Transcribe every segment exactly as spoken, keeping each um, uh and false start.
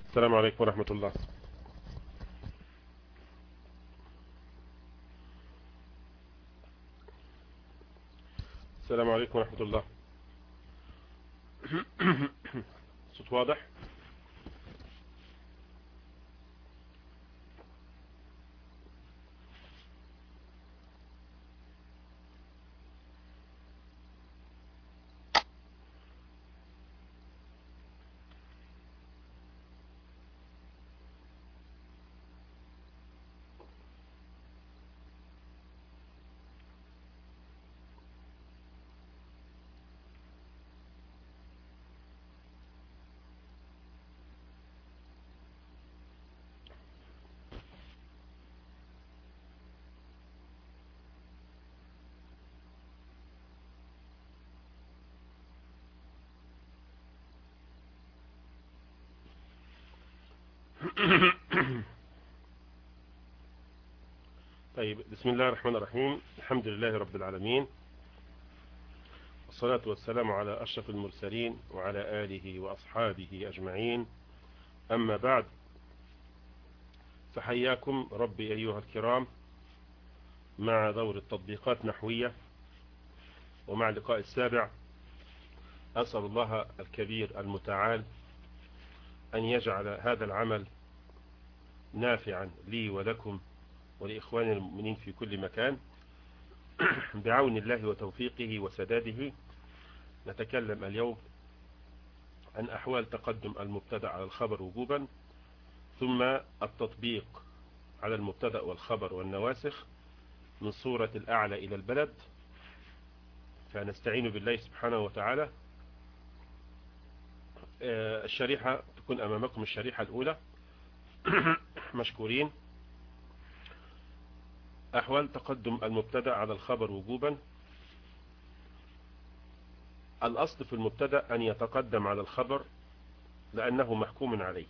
السلام عليكم ورحمة الله. السلام عليكم ورحمة الله. صوت واضح؟ طيب، بسم الله الرحمن الرحيم. الحمد لله رب العالمين، والصلاة والسلام على أشرف المرسلين وعلى آله وأصحابه أجمعين. أما بعد، فحياكم ربي أيها الكرام مع دور التطبيقات نحوية ومع اللقاء السابع. أسأل الله الكبير المتعال أن يجعل هذا العمل نافعا لي ولكم ولإخواننا المؤمنين في كل مكان بعون الله وتوفيقه وسداده. نتكلم اليوم عن أحوال تقدم المبتدأ على الخبر وجوبا، ثم التطبيق على المبتدأ والخبر والنواسخ من صورة الأعلى إلى البلد. فنستعين بالله سبحانه وتعالى. الشريحة تكون أمامكم، الشريحة الأولى. مشكورين. أحوال تقدم المبتدأ على الخبر وجوبا. الأصل في المبتدأ أن يتقدم على الخبر لأنه محكوم عليه.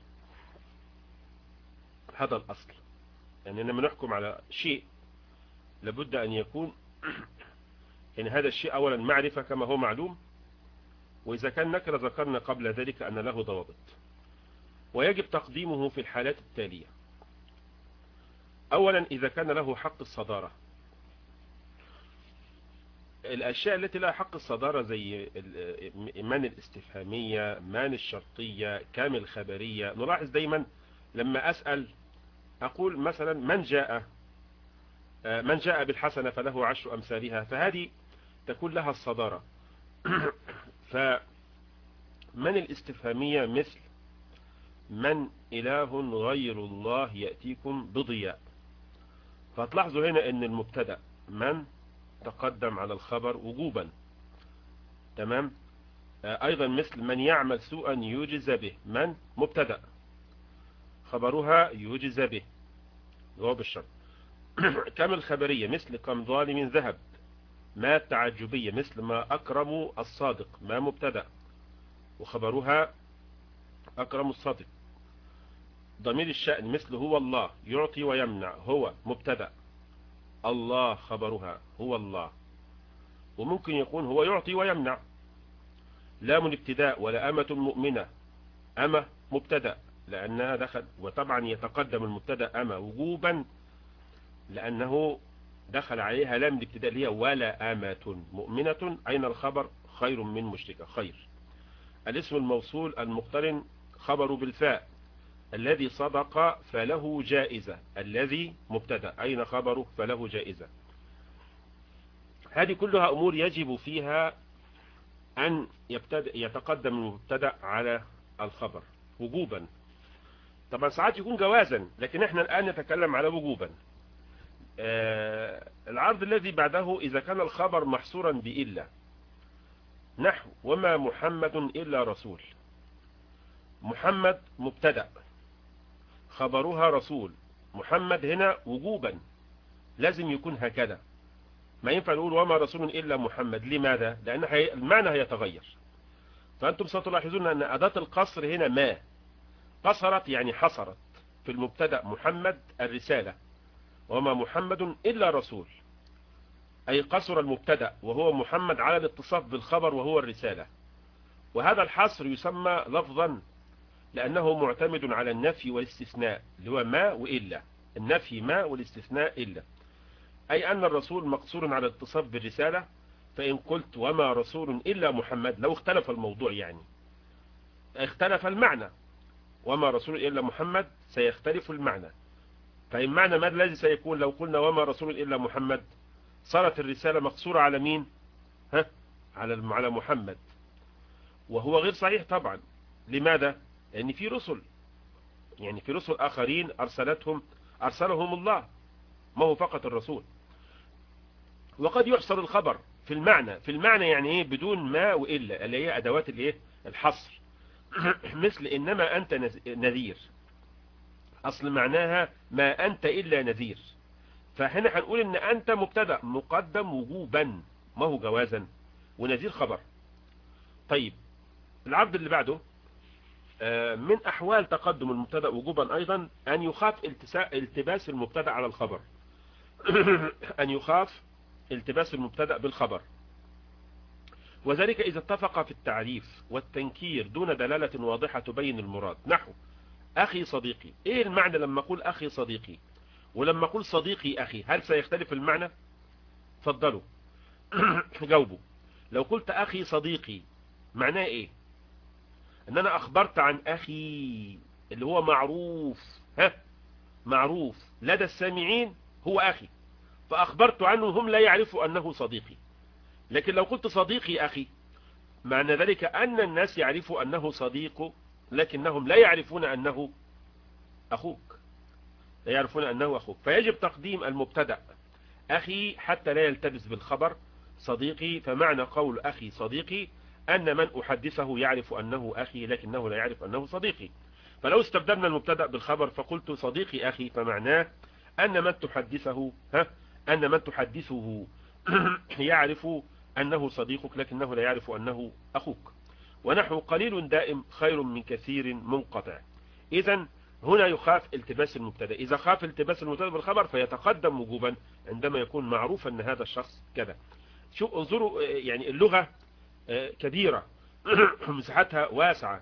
هذا الأصل، يعني لما نحكم على شيء لابد أن يكون إن هذا الشيء أولا معرفة كما هو معلوم، وإذا كان نكرة ذكرنا قبل ذلك أن له ضوابط، ويجب تقديمه في الحالات التالية. أولا إذا كان له حق الصدارة. الأشياء التي لها حق الصدارة زي من الاستفهامية، من الشرطية، كام الخبرية. نلاحظ دايما لما أسأل أقول مثلا من جاء من جاء بالحسنة فله عشر أمثالها، فهذه تكون لها الصدارة. فمن الاستفهامية مثل من إله غير الله يأتيكم بضياء. فتلاحظوا هنا أن المبتدأ من تقدم على الخبر وجوبا. تمام. أيضا مثل من يعمل سوءا يجز به، من مبتدأ خبرها يجز به جواب الشرط. كم الخبرية مثل كم ظالم ذهب. ما التعجبية مثل ما أكرم الصادق، ما مبتدأ وخبرها أكرم الصادق. ضمير الشأن مثل هو الله يعطي ويمنع، هو مبتدأ الله خبرها هو الله. وممكن يكون هو يعطي ويمنع. لام الابتداء ولا أمة مؤمنة، أمة مبتدأ لأنها دخل، وطبعا يتقدم المبتدأ أمة وجوبا لأنه دخل عليها لام الابتداء اللي هي ولا أمة مؤمنة. أين الخبر؟ خير من مشركة، خير. الاسم الموصول المقترن خبر بالفاء، الذي صدق فله جائزة، الذي مبتدأ أين خبره؟ فله جائزة. هذه كلها أمور يجب فيها أن يبتدأ يتقدم المبتدأ على الخبر وجوبا. طبعا ساعات يكون جوازا، لكن احنا الآن نتكلم على وجوبا. آه العرض الذي بعده إذا كان الخبر محصورا بإلا، نحو وما محمد إلا رسول. محمد مبتدأ خبرها رسول، محمد هنا وجوبا لازم يكون هكذا. ما ينفع نقول وما رسول إلا محمد. لماذا؟ لأن المعنى هيتغير. فأنتم ستلاحظون أن أداة القصر هنا ما قصرت، يعني حصرت في المبتدأ محمد الرسالة، وما محمد إلا رسول، أي قصر المبتدأ وهو محمد على الاتصاف بالخبر وهو الرسالة. وهذا الحصر يسمى لفظا لأنه معتمد على النفي والاستثناء، اللي هو ما وإلا. النفي ما والاستثناء إلا، أي أن الرسول مقصور على الاتصاف بالرسالة. فإن قلت وما رسول إلا محمد، لو اختلف الموضوع يعني اختلف المعنى، وما رسول إلا محمد سيختلف المعنى. فإن معنى ما الذي سيكون لو قلنا وما رسول إلا محمد؟ صارت الرسالة مقصورة على مين؟ ها؟ على على محمد، وهو غير صحيح طبعا. لماذا؟ لأن في رسل، يعني في رسل آخرين أرسلتهم أرسلهم الله، ما هو فقط الرسول. وقد يحصر الخبر في المعنى، في المعنى يعني ايه؟ بدون ما وإلا، اللي هي أدوات الايه؟ الحصر. مثل إنما أنت نذير، أصل معناها ما أنت إلا نذير. فهنا هنقول إن أنت مبتدأ مقدم وجوبا، ما هو جوازا، ونذير خبر. طيب العرض اللي بعده، من أحوال تقدم المبتدأ وجوبا أيضا أن يخاف التباس المبتدأ على الخبر. أن يخاف التباس المبتدأ بالخبر، وذلك إذا اتفق في التعريف والتنكير دون دلالة واضحة تبين المراد. نحو أخي صديقي، إيه المعنى لما أقول أخي صديقي ولما أقول صديقي أخي؟ هل سيختلف المعنى؟ فضلوا جاوبوا. لو قلت أخي صديقي معناه إيه؟ أن أنا أخبرت عن أخي اللي هو معروف، ها، معروف لدى السامعين هو أخي، فأخبرت عنه هم لا يعرفوا أنه صديقي. لكن لو قلت صديقي أخي، معنى ذلك أن الناس يعرفوا أنه صديق، لكنهم لا يعرفون أنه أخوك، لا يعرفون أنه أخوك. فيجب تقديم المبتدأ أخي حتى لا يلتبس بالخبر صديقي. فمعنى قول أخي صديقي أن من أحدثه يعرف أنه أخي، لكنه لا يعرف أنه صديقي. فلو استبدلنا المبتدأ بالخبر فقلت صديقي أخي، فمعناه أن من تحدثه ها أن من تحدثه يعرف أنه صديقك، لكنه لا يعرف أنه أخوك. ونحو قليل دائم خير من كثير منقطع. إذن هنا يخاف التباس المبتدأ. إذا خاف التباس المبتدأ بالخبر فيتقدم وجوبا عندما يكون معروفا أن هذا الشخص كذا. شوف انظروا، يعني اللغة كبيرة مساحتها واسعة.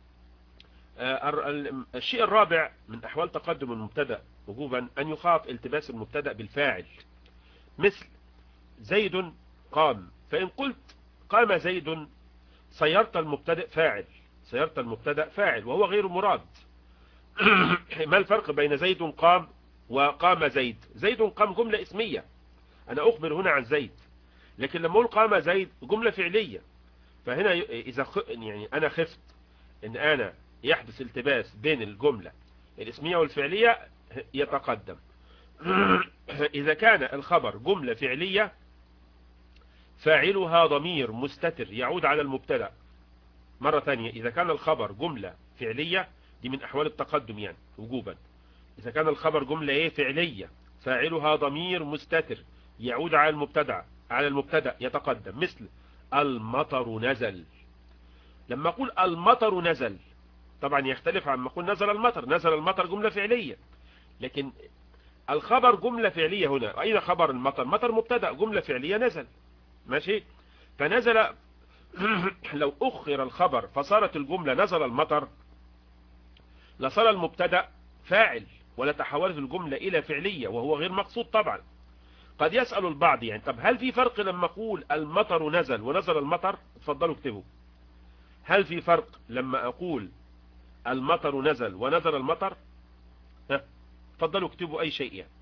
الشيء الرابع من أحوال تقدم المبتدأ وجوبا أن يخاف التباس المبتدأ بالفاعل. مثل زيد قام، فإن قلت قام زيد صيرت المبتدأ فاعل، صيرت المبتدأ فاعل وهو غير مراد. ما الفرق بين زيد قام وقام زيد؟ زيد قام جملة اسمية، أنا أخبر هنا عن زيد، لكن لما أقول قام زيد جملة فعلية. فهنا إذا خ... يعني أنا خفت إن أنا يحدث التباس بين الجملة الاسمية والفعلية يتقدم. إذا كان الخبر جملة فعلية فاعلها ضمير مستتر يعود على المبتدأ. مرة ثانية، إذا كان الخبر جملة فعلية، دي من أحوال التقدم يعني وجوبا. إذا كان الخبر جملة إيه فعلية فاعلها ضمير مستتر يعود على المبتدأ على المبتدأ يتقدم. مثل المطر نزل. لما أقول المطر نزل طبعا يختلف عن ما أقول نزل المطر. نزل المطر جملة فعلية، لكن الخبر جملة فعلية هنا. أين خبر المطر؟ مطر مبتدأ، جملة فعلية نزل، ماشي. فنزل لو أخر الخبر فصارت الجملة نزل المطر لصار المبتدأ فاعل ولا تحولت الجملة إلى فعلية، وهو غير مقصود طبعا. قد يسأل البعض يعني طب هل في فرق لما أقول المطر نزل ونزل المطر؟ اتفضلوا اكتبوا، هل في فرق لما أقول المطر نزل ونزل المطر؟ ها اتفضلوا اكتبوا أي شيء يعني،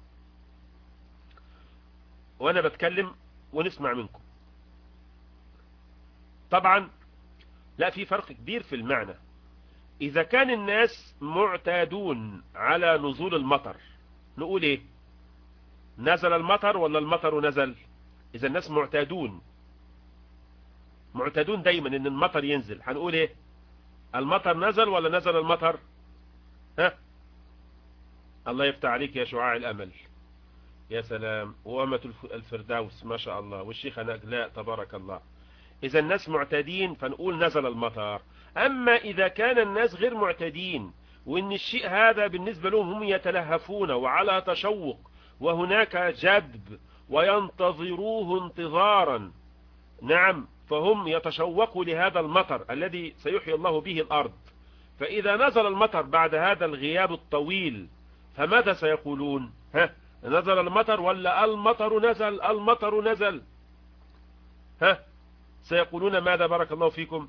وأنا بتكلم ونسمع منكم. طبعا لا، في فرق كبير في المعنى. إذا كان الناس معتادون على نزول المطر نقول إيه؟ نزل المطر ولا المطر نزل؟ إذا الناس معتادون معتادون دايما إن المطر ينزل، هنقول إيه؟ المطر نزل ولا نزل المطر؟ ها؟ الله يفتح عليك يا شعاع الأمل، يا سلام، وأمة الفردوس ما شاء الله، والشيخ نجلاء تبارك الله. إذا الناس معتادين فنقول نزل المطر. أما إذا كان الناس غير معتادين وإن الشيء هذا بالنسبة لهم هم يتلهفون وعلى تشوق وهناك جذب وينتظروه انتظارا، نعم، فهم يتشوقوا لهذا المطر الذي سيحيي الله به الأرض، فإذا نزل المطر بعد هذا الغياب الطويل فماذا سيقولون؟ ها نزل المطر ولا المطر نزل؟ المطر نزل. ها سيقولون ماذا بارك الله فيكم؟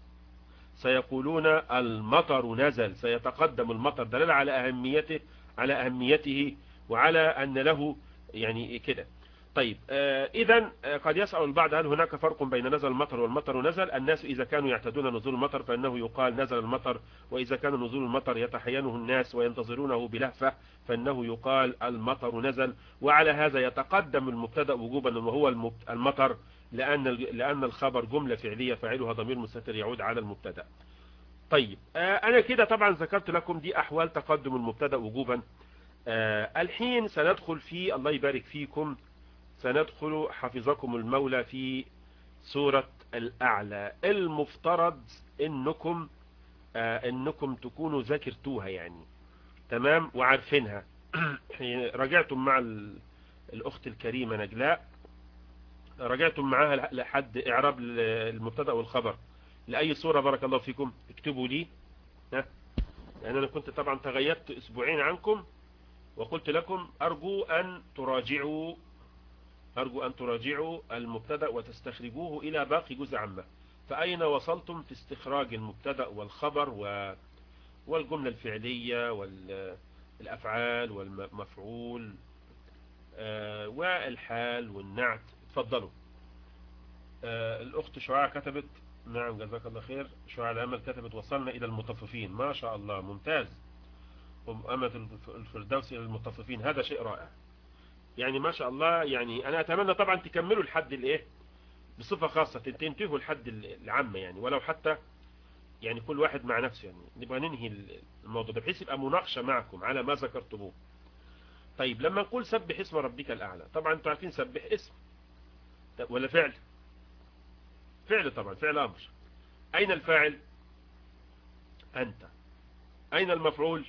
سيقولون المطر نزل، سيتقدم المطر دلالة على أهميته على أهميته وعلى أن له يعني كده. طيب آه إذا قد يسأل البعض هل هناك فرق بين نزل المطر والمطر نزل؟ الناس إذا كانوا يعتدون نزول المطر فإنه يقال نزل المطر، وإذا كان نزول المطر يتحينه الناس وينتظرونه بلهفة فإنه يقال المطر نزل. وعلى هذا يتقدم المبتدأ وجوبا وهو المطر، لأن لأن الخبر جملة فعلية فاعلها ضمير مستتر يعود على المبتدأ. طيب آه أنا كده طبعا ذكرت لكم دي أحوال تقدم المبتدأ وجوبا. آه الحين سندخل في الله يبارك فيكم سندخل حفظكم المولى في سورة الأعلى. المفترض إنكم آه إنكم تكونوا ذاكرتوها يعني تمام وعارفينها. رجعتم مع الأخت الكريمة نجلاء، رجعتم معاها لحد إعراب المبتدأ والخبر لأي سورة بارك الله فيكم؟ اكتبوا لي ها، لأن أنا كنت طبعا تغيبت أسبوعين عنكم وقلت لكم أرجو أن تراجعوا أرجو أن تراجعوا المبتدأ وتستخرجوه إلى باقي جزء عامة. فأين وصلتم في استخراج المبتدأ والخبر و... والجملة الفعلية والأفعال والمفعول آه والحال والنعت؟ تفضلوا. آه الأخت شعاع كتبت نعم جزاك الله خير. شعاع الأمل كتبت وصلنا إلى المطففين، ما شاء الله ممتاز. أمة الفردوس إلى المطففين، هذا شيء رائع يعني ما شاء الله. يعني أنا أتمنى طبعا تكملوا الحد الإيه بصفة خاصة، تنتهوا الحد العامة يعني، ولو حتى يعني كل واحد مع نفسه يعني نبغى ننهي الموضوع ده بحيث يبقى مناقشة معكم على ما ذكرتموه. طيب لما نقول سبح اسم ربك الأعلى، طبعا انتوا عارفين سبح اسم ولا فعل؟ فعل طبعا، فعل أمر. أين الفاعل؟ أنت. أين المفعول؟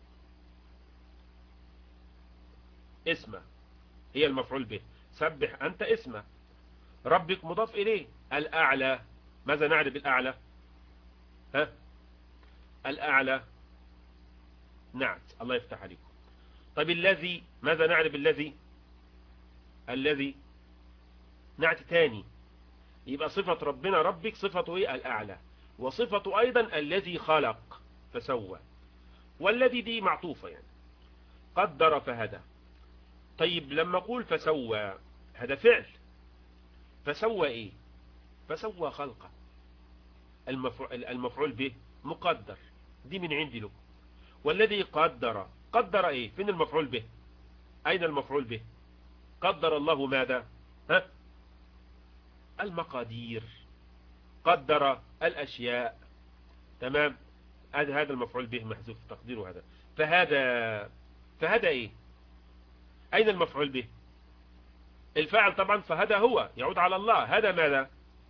اسمه، هي المفعول به. سبح أنت اسمه، ربك مضاف إليه. الأعلى، ماذا نعرف الأعلى؟ ها الأعلى نعت، الله يفتح عليكم. طيب الذي، ماذا نعرف الذي؟ الذي نعت تاني، يبقى صفة ربنا ربك صفته ايه؟ الأعلى، وصفته أيضا الذي خلق فسوى، والذي دي معطوفة يعني قدر فهدى. طيب لما أقول فسوى هذا فعل، فسوى ايه؟ فسوى خلقه. المفعول, المفعول به مقدر، دي من عندي له. والذي قدر، قدر ايه؟ فين المفعول به؟ اين المفعول به؟ قدر الله ماذا؟ ها المقادير، قدر الاشياء تمام. هذا هذا المفعول به محذوف تقديره هذا. فهذا فهذا ايه؟ اين المفعول به؟ الفاعل طبعا، فهذا هو يعود على الله. هذا ماذا؟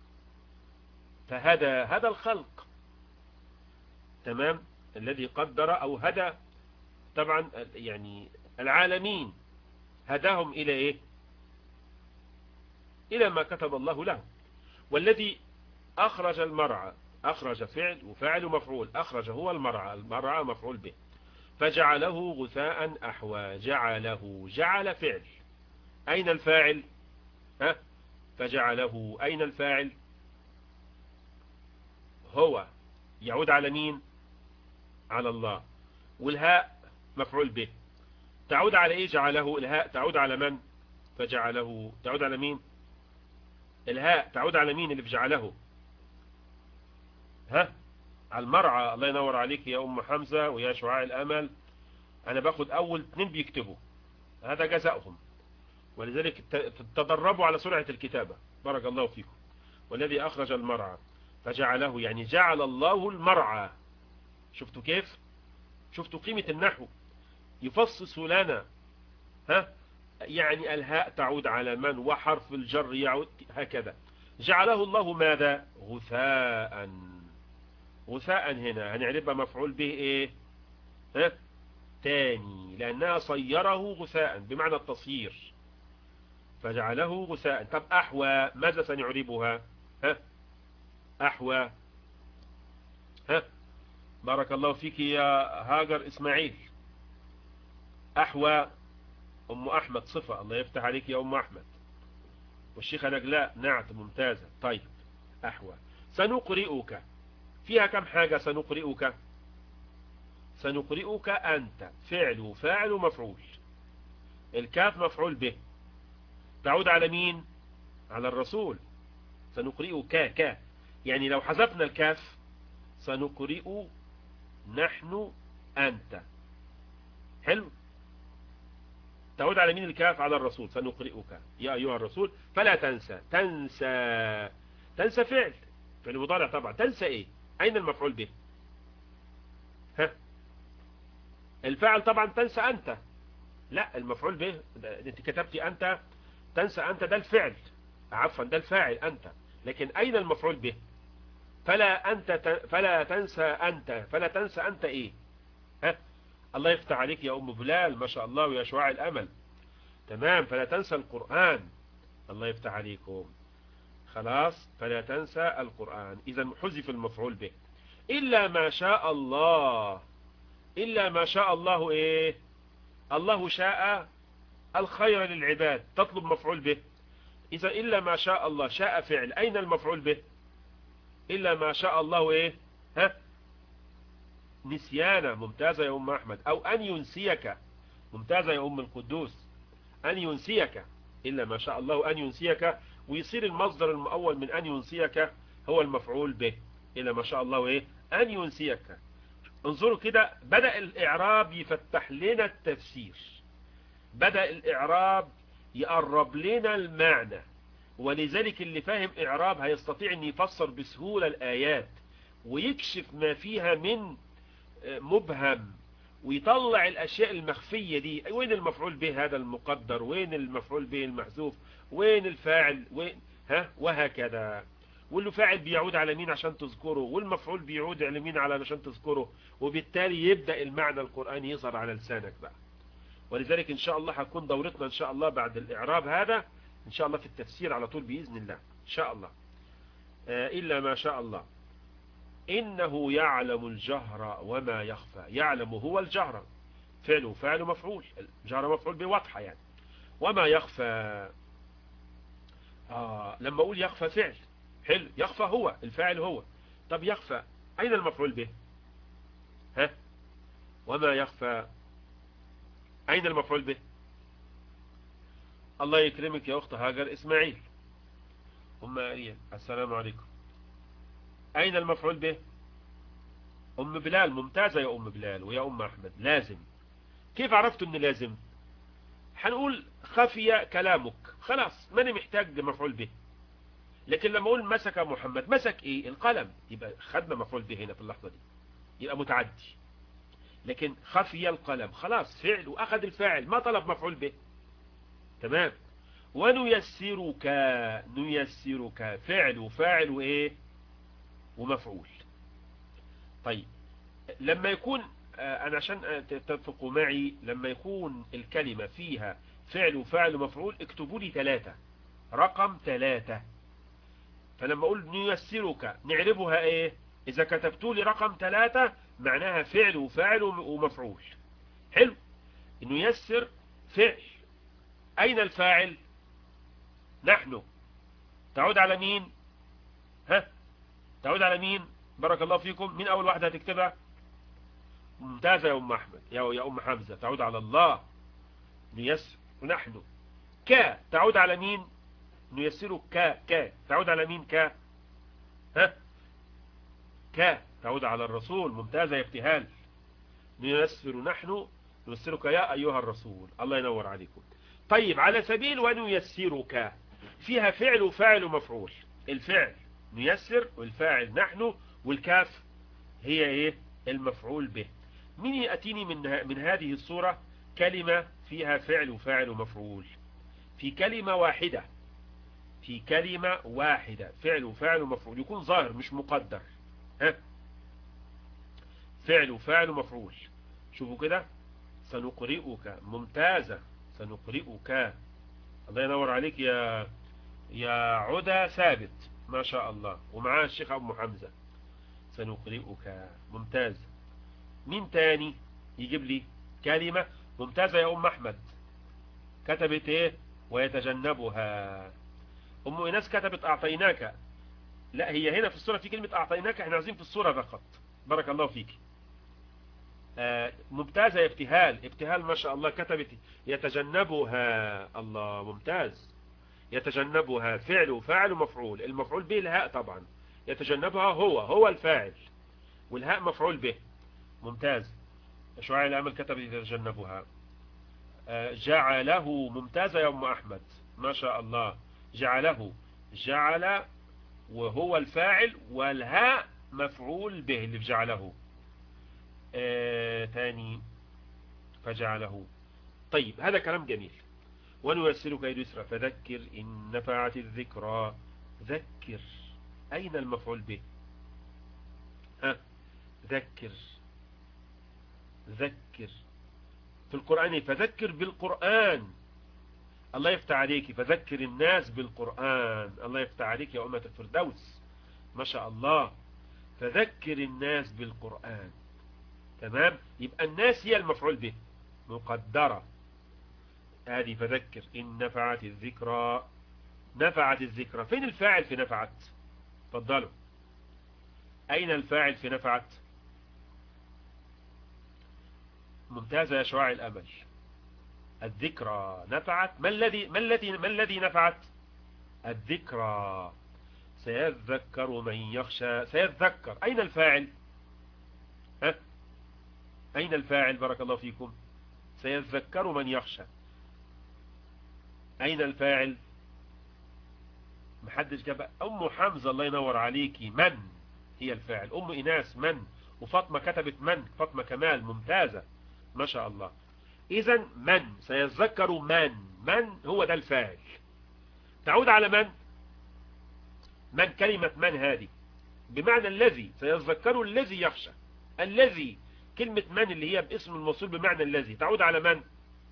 فهذا هذا الخلق تمام، الذي قدر او هدى طبعا يعني العالمين، هداهم الى ايه؟ الى ما كتب الله لهم. والذي اخرج المرعى، اخرج فعل وفاعل ومفعول، اخرج هو المرعى، المرعى مفعول به. فجعله غثاء احوى، جعله، جعل فعل، اين الفاعل؟ ها فجعله، اين الفاعل؟ هو، يعود على مين؟ على الله. والهاء مفعول به، تعود على ايه؟ جعله. الهاء تعود على من؟ فجعله تعود على مين؟ الهاء تعود على مين اللي فجعله؟ ها على المرعى. الله ينور عليك يا ام حمزة ويا شعاع الامل. انا باخد اول اتنين بيكتبوا، هذا جزاؤهم، ولذلك تدربوا على سرعة الكتابة بارك الله فيكم. والذي اخرج المرعى فجعله، يعني جعل الله المرعى. شفتوا كيف؟ شفتوا قيمة النحو يفصص لنا. ها يعني الهاء تعود على من، وحرف الجر يعود هكذا. جعله الله ماذا؟ غثاء. غثاء هنا هنعرفها مفعول به ايه؟ ها تاني، لانها صيره غثاء بمعنى التصيير. فجعله غثاء. طب احوى، ماذا سنعربها؟ ها احوى، ها بارك الله فيك يا هاجر إسماعيل. أحوى أم أحمد صفة، الله يفتح عليك يا أم أحمد. والشيخة نجلاء نعت ممتازة. طيب أحوى. سنقرئك فيها كم حاجة؟ سنقرئك سنقرئك أنت فعل وفاعل ومفعول. الكاف مفعول به، تعود على مين؟ على الرسول. سنقرئك ك يعني لو حذفنا الكاف سنقرئ نحن أنت. حلو. تعود على مين الكاف؟ على الرسول. سنقرئك يا أيها الرسول فلا تنسى. تنسى تنسى فعل فعل مضارع طبعا. تنسى ايه؟ أين المفعول به؟ ها الفاعل طبعا. تنسى أنت، لا المفعول به انت كتبتي أنت. تنسى أنت ده الفعل، عفوا ده الفاعل أنت، لكن أين المفعول به؟ فلا أنت فلا تنسى أنت. فلا تنسى أنت إيه؟ ها الله يفتح عليك يا أم بلال ما شاء الله ويا شعاع الأمل. تمام. فلا تنسى القرآن. الله يفتح عليكم. خلاص فلا تنسى القرآن. إذا حذف المفعول به. إلا ما شاء الله. إلا ما شاء الله إيه؟ الله شاء الخير للعباد، تطلب مفعول به. إذا إلا ما شاء الله شاء فعل، أين المفعول به؟ إلا ما شاء الله إيه؟ ها نسيانا. ممتازة يا أم أحمد. أو أن ينسيك. ممتازة يا أم القدوس. أن ينسيك. إلا ما شاء الله أن ينسيك، ويصير المصدر المؤول من أن ينسيك هو المفعول به. إلا ما شاء الله إيه؟ أن ينسيك. انظروا كده، بدأ الإعراب يفتح لنا التفسير، بدأ الإعراب يقرب لنا المعنى. ولذلك اللي فاهم إعراب هيستطيع أن يفسر بسهولة الآيات ويكشف ما فيها من مبهم، ويطلع الأشياء المخفية دي. وين المفعول به هذا المقدر؟ وين المفعول به المحذوف؟ وين الفاعل؟ وين ها وهكذا. واللي فاعل بيعود على مين عشان تذكره، والمفعول بيعود على مين علشان تذكره، وبالتالي يبدأ المعنى القرآني يظهر على لسانك بقى. ولذلك إن شاء الله هتكون دورتنا إن شاء الله بعد الإعراب هذا إن شاء الله في التفسير على طول بإذن الله إن شاء الله. آه إلا ما شاء الله. إنه يعلم الجهر وما يخفى. يعلم هو الجهر، فعله فعل مفعول. الجهر مفعول بواضحة يعني. وما يخفى آه لما أقول يخفى فعل. حلو. يخفى هو الفاعل هو. طب يخفى أين المفعول به؟ ها وما يخفى أين المفعول به؟ الله يكرمك يا أخت هاجر إسماعيل. أم أريم السلام عليكم. أين المفعول به؟ أم بلال. ممتازة يا أم بلال ويا أم أحمد. لازم. كيف عرفتوا أن لازم؟ هنقول خفي كلامك، خلاص ماني محتاج مفعول به. لكن لما أقول مسك محمد، مسك إيه؟ القلم، يبقى خدنا مفعول به هنا في اللحظة دي، يبقى متعدي. لكن خفي القلم خلاص فعل وأخذ الفاعل، ما طلب مفعول به. تمام. ونيسرك. نيسرك فعل وفاعل وإيه ومفعول. طيب لما يكون أنا عشان تتفقوا معي، لما يكون الكلمة فيها فعل وفاعل ومفعول اكتبوا لي ثلاثة، رقم ثلاثة. فلما أقول نيسرك نعربها إيه؟ إذا كتبتوا لي رقم ثلاثة معناها فعل وفاعل ومفعول. حلو. نيسر فعل، أين الفاعل؟ نحن. تعود على مين؟ ها تعود على مين؟ بارك الله فيكم. مين أول واحدة هتكتبها؟ ممتازة يا أم أحمد يا يا أم حمزة. تعود على الله. نيسر ونحن. ك تعود على مين؟ نيسر ك ك تعود على مين؟ ك ها ك تعود على الرسول. ممتازة يا ابتهال. نيسر نحن نيسرك يا أيها الرسول. الله ينور عليكم. طيب على سبيل ونيسرك فيها فعل وفاعل ومفعول. الفعل نيسر والفاعل نحن والكاف هي ايه المفعول به. مين يأتيني من من هذه الصورة كلمة فيها فعل وفاعل ومفعول في كلمة واحدة؟ في كلمة واحدة فعل وفاعل ومفعول يكون ظاهر مش مقدر. ها فعل وفاعل ومفعول. شوفوا كده. سنقرئك. ممتازة. سنقرئك. الله ينور عليك يا يا عدا ثابت ما شاء الله، ومعاه الشيخ أبو حمزة. سنقرئك. ممتاز. مين تاني يجيب لي كلمة ممتازة يا أم أحمد؟ كتبت إيه؟ ويتجنبها. أم إيناس كتبت أعطيناك. لا، هي هنا في السورة في كلمة أعطيناك، احنا عايزين في السورة فقط. بارك الله فيك. آه ممتازة يا ابتهال. ابتهال ما شاء الله كتبت يتجنبها. الله، ممتاز. يتجنبها فعل وفاعل ومفعول. المفعول به الهاء طبعا. يتجنبها هو هو الفاعل، والهاء مفعول به. ممتاز. شعاع الأمل كتب يتجنبها. آه جعله. ممتازة يا أم أحمد ما شاء الله. جعله، جعل وهو الفاعل والهاء مفعول به اللي في جعله. آه ثاني فجعله. طيب هذا كلام جميل. ونيسرك لليسرى فذكر إن نفعت الذكرى. ذكر، أين المفعول به؟ ها، ذكر ذكر في القرآن. فذكر بالقرآن. الله يفتح عليك. فذكر الناس بالقرآن. الله يفتح عليك يا أمة الفردوس ما شاء الله. فذكر الناس بالقرآن. تمام. يبقى الناس هي المفعول به مقدرة. هذه فذكر إن نفعت الذكرى. نفعت الذكرى. فين الفاعل في نفعت؟ تفضلوا. أين الفاعل في نفعت؟ ممتازة يا شعاع الأمل. الذكرى نفعت. ما الذي ما الذي ما الذي نفعت؟ الذكرى. سيذكر من يخشى. سيذكر. أين الفاعل؟ ها؟ أين الفاعل؟ بارك الله فيكم. سيذكر من يخشى. أين الفاعل؟ محدش جاب. أم حمزة الله ينور عليكي. من هي الفاعل؟ أم إيناس من، وفاطمة كتبت من. فاطمة كمال ممتازة ما شاء الله. إذن من سيذكر من. من هو ده الفاعل. تعود على من. من كلمة من هذه بمعنى الذي. سيذكر الذي يخشى. الذي كلمة من اللي هي باسم الموصول بمعنى الذي تعود على من؟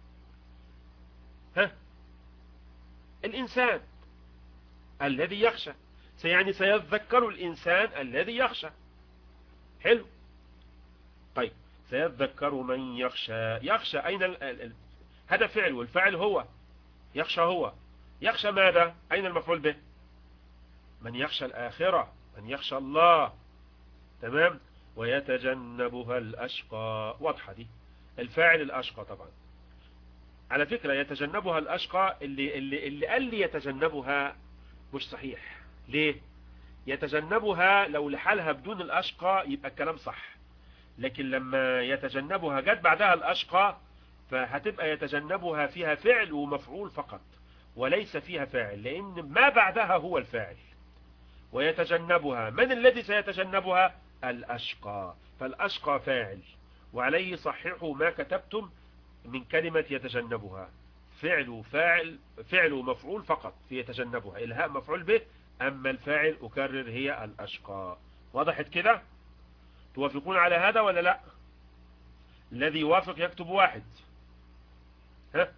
ها؟ الإنسان الذي يخشى. يعني سيذكر الإنسان الذي يخشى. حلو. طيب سيذكر من يخشى. يخشى أين ال... ال... هذا فعل والفاعل هو يخشى. هو يخشى ماذا؟ أين المفعول به؟ من يخشى الآخرة. من يخشى الله. تمام. ويتجنبها الأشقى. واضحة دي. الفاعل الأشقى طبعا. على فكرة يتجنبها الأشقى اللي, اللي, اللي قال لي يتجنبها مش صحيح. ليه؟ يتجنبها لو لحالها بدون الأشقى يبقى الكلام صح، لكن لما يتجنبها جت بعدها الأشقى فهتبقى يتجنبها فيها فعل ومفعول فقط وليس فيها فاعل، لأن ما بعدها هو الفاعل. ويتجنبها. من الذي سيتجنبها؟ الأشقى. فالأشقى فاعل، وعليه صححوا ما كتبتم من كلمة يتجنبها. فعل فاعل فعل ومفعول فقط في يتجنبها. الهاء مفعول به، أما الفاعل أكرر هي الأشقى. وضحت كده؟ توافقون على هذا ولا لا؟ الذي يوافق يكتب واحد. ها؟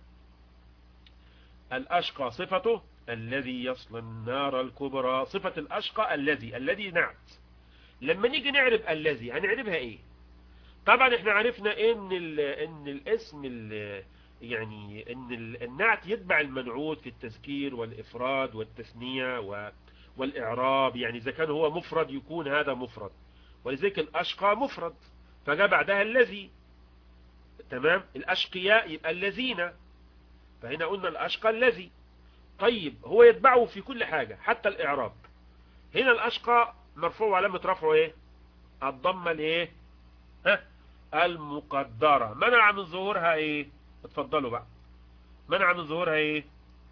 الأشقى صفته الذي يصل النار الكبرى. صفة الأشقى الذي. الذي نعت. لما نيجي نعرف الذي هنعرفها ايه؟ طبعا احنا عرفنا ان ال ان الاسم ال يعني ان النعت يتبع المنعوت في التذكير والافراد والتثنية والاعراب. يعني اذا كان هو مفرد يكون هذا مفرد، ولذلك الاشقى مفرد فجاء بعدها الذي. تمام. الاشقياء يبقى الذين، فهنا قلنا الاشقى الذي. طيب هو يتبعه في كل حاجة حتى الاعراب. هنا الاشقى مرفوع وعلامة رفعه ايه؟ الضمة الايه؟ ها؟ المقدرة. منع من ظهورها ايه؟ اتفضلوا بقى. منع من ظهورها ايه؟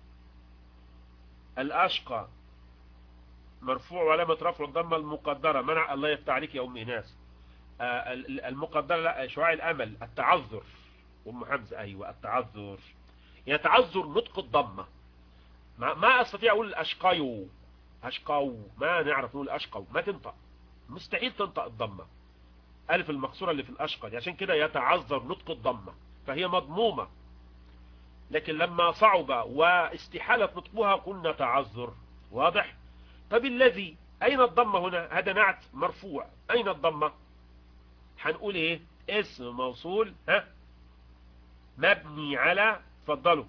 الاشقى مرفوع وعلامة رفعه الضمة المقدرة. منع. الله يفتح عليك يا ام ايناس. آه المقدرة لا، شعاع الامل. التعذر. ام حمزة ايوه التعذر. يتعذر نطق الضمة. ما, ما استطيع اقول الاشقيو اشقو. ما نعرف نقول اشقو. ما تنطق. مستحيل تنطق الضمة. ألف المكسورة اللي في الأشقى دي. عشان كده يتعذر نطق الضمة فهي مضمومة، لكن لما صعب واستحالة نطقها قلنا تعذر. واضح؟ طب الذي أين الضمة هنا؟ هذا نعت مرفوع. أين الضمة؟ هنقول إيه؟ اسم موصول ها مبني على، اتفضلوا،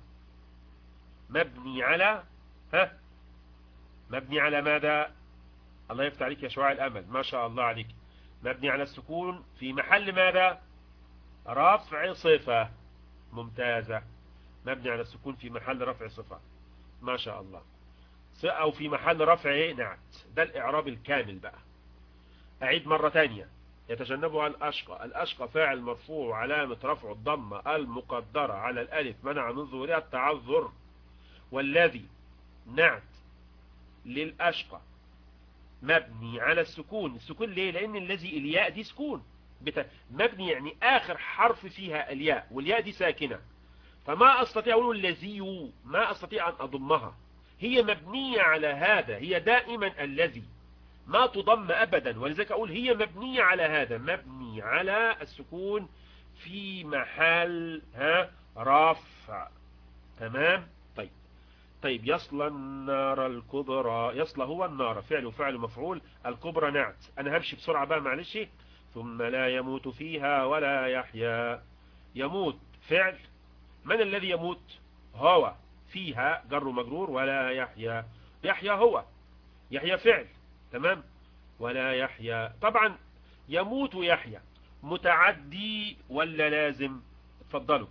مبني على ها مبني على ماذا؟ الله يفتح عليك يا شعاع الأمل، ما شاء الله عليك. مبني على السكون في محل ماذا؟ رفع صفة. ممتازة. مبني على السكون في محل رفع صفة، ما شاء الله. أو في محل رفع ايه؟ نعت. ده الإعراب الكامل بقى. أعيد مرة تانية. يتجنبها الأشقى. الأشقى فاعل مرفوع علامة رفع الضمة المقدرة على الألف منع من ظهورها التعذر. والذي نعت للأشقى مبني على السكون. السكون ليه؟ لأن الذي الياء دي سكون بتا... مبني يعني آخر حرف فيها الياء، والياء دي ساكنة، فما أستطيع أقول الذي، ما أستطيع أن أضمها. هي مبنية على هذا، هي دائما الذي ما تضم أبدا، ولذلك أقول هي مبنية على هذا، مبني على السكون في محل ها رفع. تمام. طيب طيب يصلى النار الكبرى. يصلى هو النار فعل وفعل مفعول، الكبرى نعت. أنا همشي بسرعة بقى معلش. ثم لا يموت فيها ولا يحيا. يموت فعل، من الذي يموت؟ هو. فيها جر مجرور، ولا يحيا. يحيا هو، يحيا فعل. تمام. ولا يحيا طبعا يموت ويحيا متعدي ولا لازم؟ اتفضلوا.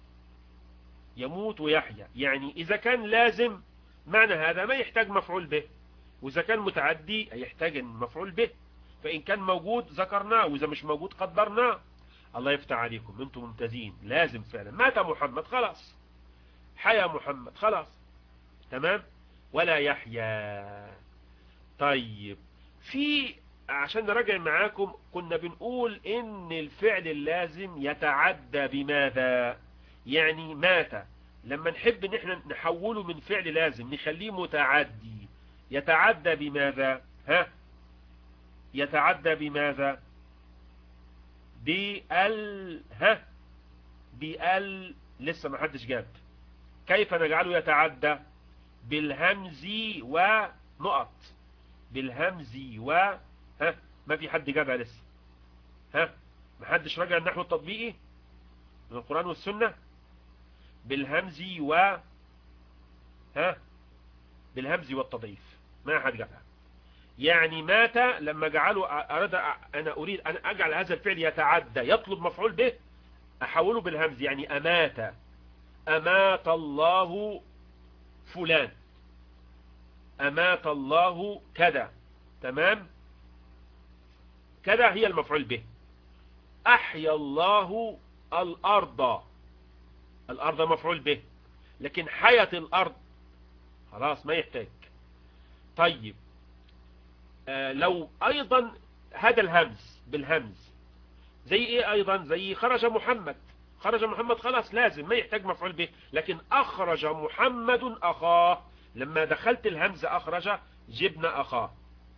يموت ويحيا يعني إذا كان لازم معنى هذا ما يحتاج مفعول به، وإذا كان متعدي يحتاج مفعول به. فإن كان موجود ذكرناه، وإذا مش موجود قدرناه. الله يفتح عليكم، انتم ممتازين. لازم فعلا. مات محمد خلاص، حيا محمد خلاص. تمام. ولا يحيا. طيب في عشان نراجع معاكم كنا بنقول ان الفعل اللازم يتعدى بماذا؟ يعني مات لما نحب ان احنا نحوله من فعل لازم نخليه متعدي يتعدى بماذا؟ ها يتعدى بماذا؟ بال ها بال لسه ما حدش جاب. كيف نجعله يتعدى؟ بالهمز ونقط. بالهمز و ها ما في حد جابها لسه. ها ما حدش راجع النحو التطبيقي من القرآن والسنة. بالهمز و ها بالهمز والتضعيف ما حد جابها. يعني مات لما جعله أراد أنا أريد أن أجعل هذا الفعل يتعدى يطلب مفعول به أحوله بالهمز. يعني أمات، أمات الله فلان، أمات الله كذا. تمام. كذا هي المفعول به. أحيا الله الأرض، الأرض مفعول به، لكن حياة الأرض خلاص ما يحتاج. طيب آه لو أيضا هذا الهمز بالهمز زي إيه أيضا؟ زي خرج محمد. خرج محمد خلاص لازم ما يحتاج مفعول به، لكن أخرج محمد أخاه. لما دخلت الهمز أخرج جبنا أخاه.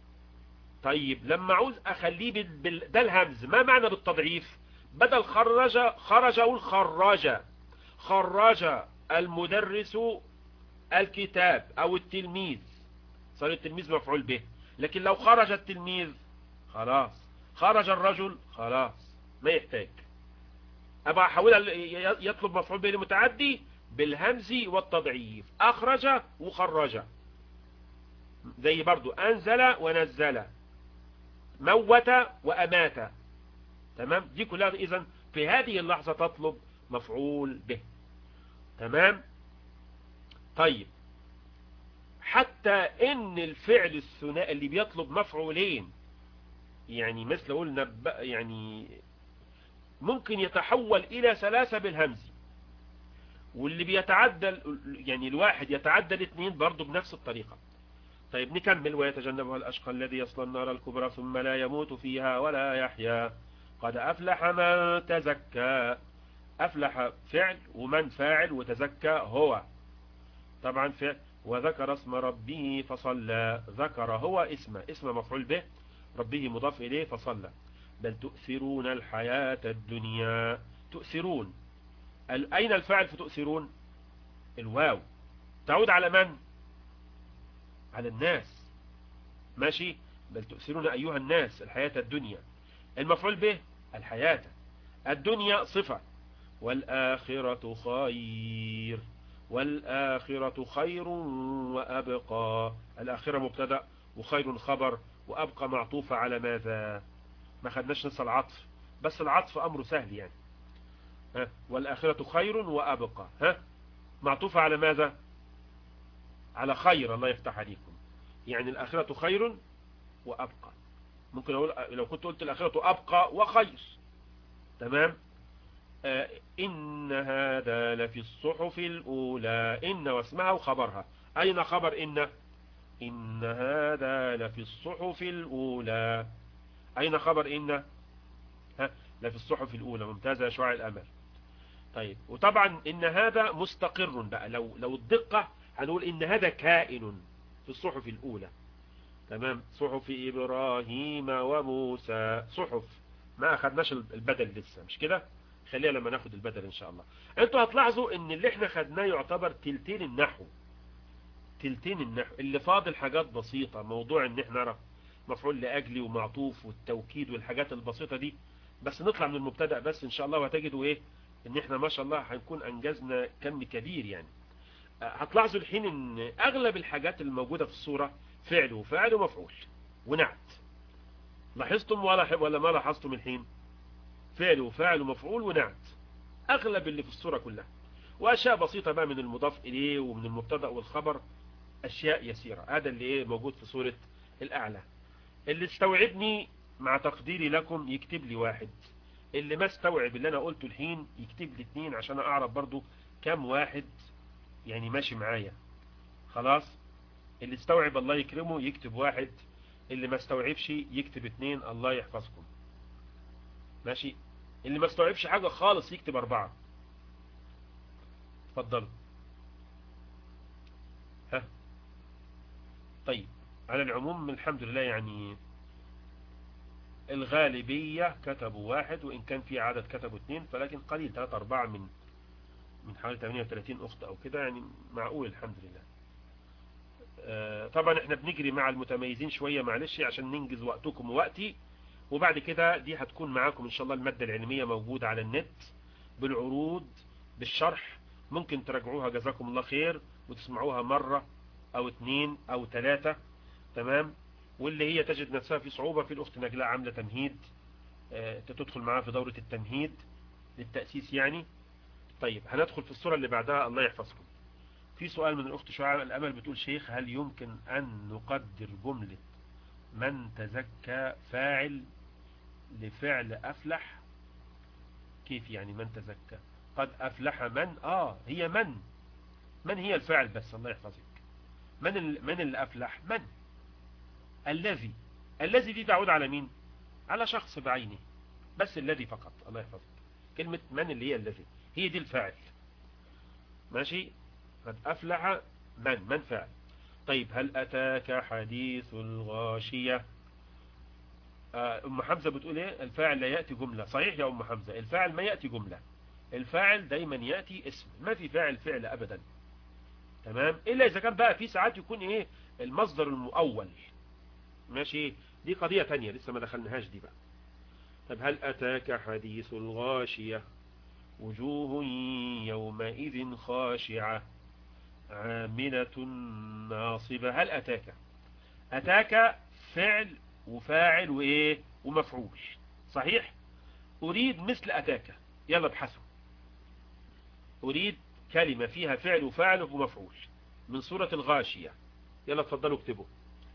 طيب لما عاوز أخليه بال... ده الهمز ما معنى بالتضعيف؟ بدل خرج خرج أقول خرج. خرج المدرس الكتاب أو التلميذ، صار التلميذ مفعول به. لكن لو خرج التلميذ خلاص، خرج الرجل خلاص ما يحتاج. أبقى أحاول يطلب مفعول به لمتعدي بالهمز والتضعيف. أخرج وخرج زي برضو أنزل ونزل، موت وأمات. تمام. دي كلها إذن في هذه اللحظة تطلب مفعول به. تمام. طيب حتى ان الفعل الثنائي اللي بيطلب مفعولين يعني مثل قلنا يعني ممكن يتحول الى ثلاثة بالهمز، واللي بيتعدى يعني الواحد يتعدى الاثنين برضو بنفس الطريقة. طيب نكمل. ويتجنبها الأشقى الذي يصلى النار الكبرى ثم لا يموت فيها ولا يحيا. قد أفلح من تزكى. أفلح فعل ومن فاعل وتزكى هو طبعا فعل. وذكر اسم ربه فصلى. ذكر هو اسم اسم مفعول به، ربه مضاف إليه، فصلى. بل تؤثرون الحياة الدنيا. تؤثرون أين الفاعل في تؤثرون؟ الواو تعود على من؟ على الناس. ماشي. بل تؤثرون أيها الناس الحياة الدنيا. المفعول به الحياة. الدنيا صفة، والآخرة خير، والآخرة خير وأبقى. الآخرة مبتدأ، وخير خبر، وأبقى معطوفة على ماذا؟ ما خدناش لسه العطف، بس العطف أمره سهل يعني. ها، والآخرة خير وأبقى، ها، معطوفة على ماذا؟ على خير. الله يفتح عليكم. يعني الآخرة خير وأبقى. ممكن أقول لو كنت قلت الآخرة أبقى وخير، تمام. آه إن هذا لفي الصحف الأولى. إن واسمها وخبرها. أين خبر إن؟ إن هذا لفي الصحف الأولى. أين خبر إن؟ ها، لفي الصحف الأولى. ممتازة يا شعاع الأمل. طيب، وطبعا إن هذا مستقر بقى. لو لو الدقة هنقول إن هذا كائن في الصحف الأولى، تمام. صحف إبراهيم وموسى. صحف، ما أخدناش البدل لسه، مش كده؟ خليها لما ناخد البدل إن شاء الله. أنتوا هتلاحظوا إن اللي احنا خدناه يعتبر تلتين النحو. تلتين النحو اللي فاضل حاجات بسيطة. موضوع إن احنا نعرف مفعول لأجلي ومعطوف والتوكيد والحاجات البسيطة دي، بس نطلع من المبتدأ بس إن شاء الله، وهتجدوا إيه؟ إن احنا ما شاء الله هنكون أنجزنا كم كبير يعني. هتلاحظوا الحين إن أغلب الحاجات الموجودة في الصورة فعل وفاعل ومفعول ونعت. لاحظتم ولا ولا ما لاحظتم الحين؟ فعل وفاعل ومفعول ونعت، أغلب اللي في الصورة كلها. وأشياء بسيطة بقى من المضاف إليه ومن المبتدأ والخبر، أشياء يسيرة. هذا اللي إيه موجود في صورة الأعلى. اللي استوعبني مع تقديري لكم يكتب لي واحد، اللي ما استوعب اللي أنا قلته الحين يكتب لي اتنين، عشان أعرف برضو كم واحد يعني ماشي معايا. خلاص، اللي استوعب الله يكرمه يكتب واحد، اللي ما استوعبش يكتب اتنين. الله يحفظكم. ماشي. اللي ما استوعبش حاجة خالص يكتب أربعة. اتفضلوا. ها، طيب. على العموم الحمد لله يعني الغالبية كتبوا واحد، وإن كان في عدد كتبوا اثنين، فلكن قليل، ثلاثة أربعة من من حوالي ثمانية وثلاثين أخت أو كده يعني، معقول الحمد لله. آه طبعا احنا بنجري مع المتميزين شوية، معلش عشان ننجز وقتكم ووقتي. وبعد كده دي هتكون معاكم إن شاء الله المادة العلمية موجودة على النت بالعروض بالشرح. ممكن تراجعوها جزاكم الله خير، وتسمعوها مرة أو اثنين أو ثلاثة، تمام. واللي هي تجد نفسها في صعوبة، في الأخت نجلاء عاملة تمهيد، آه تدخل معاها في دورة التمهيد للتأسيس يعني. طيب، هندخل في الصورة اللي بعدها. الله يحفظكم. في سؤال من الأخت شعاع الأمل بتقول: شيخ، هل يمكن أن نقدر جملة من تزكى فاعل لفعل أفلح؟ كيف يعني من تزكى؟ قد أفلح من. آه هي من من هي الفاعل بس. الله يحفظك. من ال... من اللي أفلح؟ من الذي الذي دي تعود على مين؟ على شخص بعينه، بس الذي فقط. الله يحفظك. كلمة من اللي هي الذي، هي دي الفاعل. ماشي. قد أفلح من من فاعل. طيب، هل أتاك حديث الغاشية؟ أم حمزة بتقول ايه؟ الفاعل لا يأتي جملة. صحيح يا أم حمزة، الفاعل ما يأتي جملة. الفاعل دايما يأتي اسم، ما في فاعل فعل أبدا، تمام. إلا إذا كان بقى في ساعات يكون ايه المصدر المؤول. ماشي، دي قضية تانية لسه ما دخلناهاش دي بقى. طب، هل أتاك حديث الغاشية؟ وجوه يومئذ خاشعة عاملة ناصبة. هل أتاك؟ أتاك فعل وفاعل وإيه ومفعول. صحيح. أريد مثل أتاك. يلا ابحثوا. أريد كلمة فيها فعل وفاعل ومفعول من سورة الغاشية. يلا اتفضلوا اكتبوا.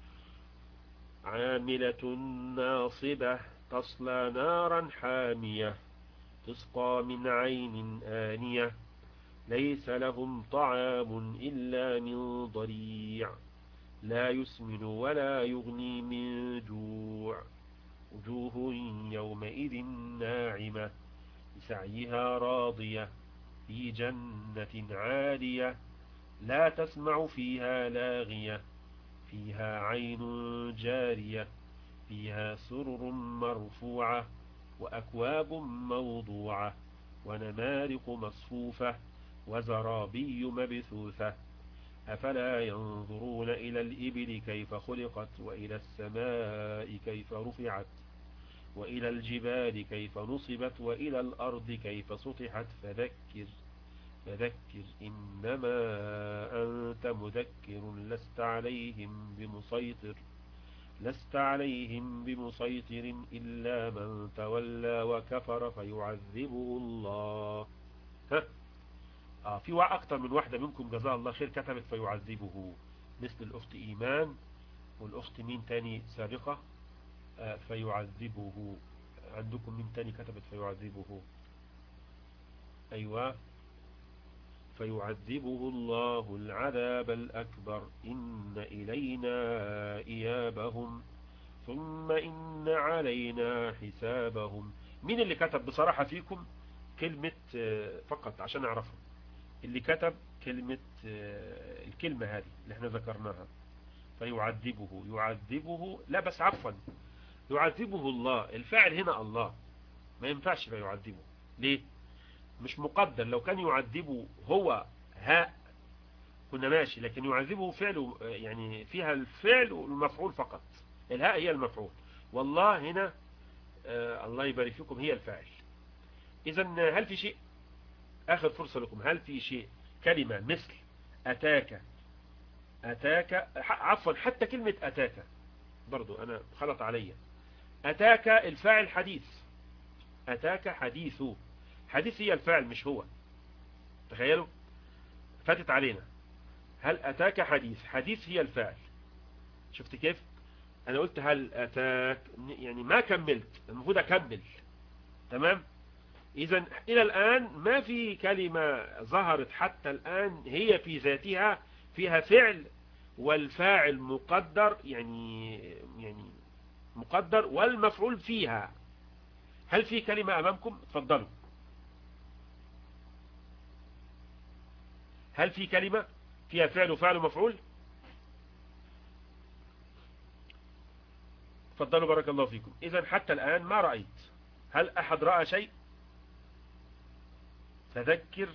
عاملة ناصبة تصلى نارا حامية تسقى من عين آنية ليس لهم طعام إلا من ضريع لا يسمن ولا يغني من جوع وجوه يومئذ ناعمة لسعيها راضية في جنة عالية لا تسمع فيها لاغية فيها عين جارية فيها سرر مرفوعة وأكواب موضوعة ونمارق مصفوفة وزرابي مبثوثة أفلا ينظرون إلى الإبل كيف خلقت وإلى السماء كيف رفعت وإلى الجبال كيف نصبت وإلى الأرض كيف سطحت فذكر فذكر إنما أنت مذكر لست عليهم بمسيطر لست عليهم بمسيطر إلا من تولى وكفر فيعذبه الله. ها آه في أكتر من واحدة منكم جزاها الله خير كتبت فيعذبه، مثل الأخت إيمان، والأخت مين تاني سابقة آه فيعذبه. عندكم مين تاني كتبت فيعذبه؟ أيوة، فيعذبه الله العذاب الأكبر إن إلينا إيابهم ثم إن علينا حسابهم. مين اللي كتب بصراحة فيكم كلمة فقط عشان أعرفهم؟ اللي كتب كلمة الكلمة هذه اللي احنا ذكرناها فيعذبه يعذبه لا بس عفوا يعذبه الله، الفاعل هنا الله، ما ينفعش فيعذبه. ليه؟ مش مقدر. لو كان يعذبه هو هاء كنا ماشي، لكن يعذبه فعله يعني فيها الفعل والمفعول فقط، الهاء هي المفعول، والله هنا آه الله يبارك فيكم هي الفاعل. إذا هل في شيء، آخر فرصة لكم، هل في شيء كلمة مثل أتاك أتاك عفوا حتى كلمة أتاك برضو أنا خلط علي، أتاك الفاعل حديث، أتاك حديثه، حديث هي الفاعل مش هو، تخيلوا فاتت علينا. هل أتاك حديث، حديث هي الفاعل، شفت كيف؟ أنا قلت هل أتاك يعني ما كملت، المفروض أكمل، تمام؟ إذا إلى الآن ما في كلمة ظهرت حتى الآن هي في ذاتها فيها فعل والفاعل مقدر، يعني يعني مقدر والمفعول فيها. هل في كلمة أمامكم؟ تفضلوا. هل في كلمة فيها فعل وفعل ومفعول؟ تفضلوا بارك الله فيكم. إذا حتى الآن ما رأيت. هل أحد رأى شيء؟ فذكر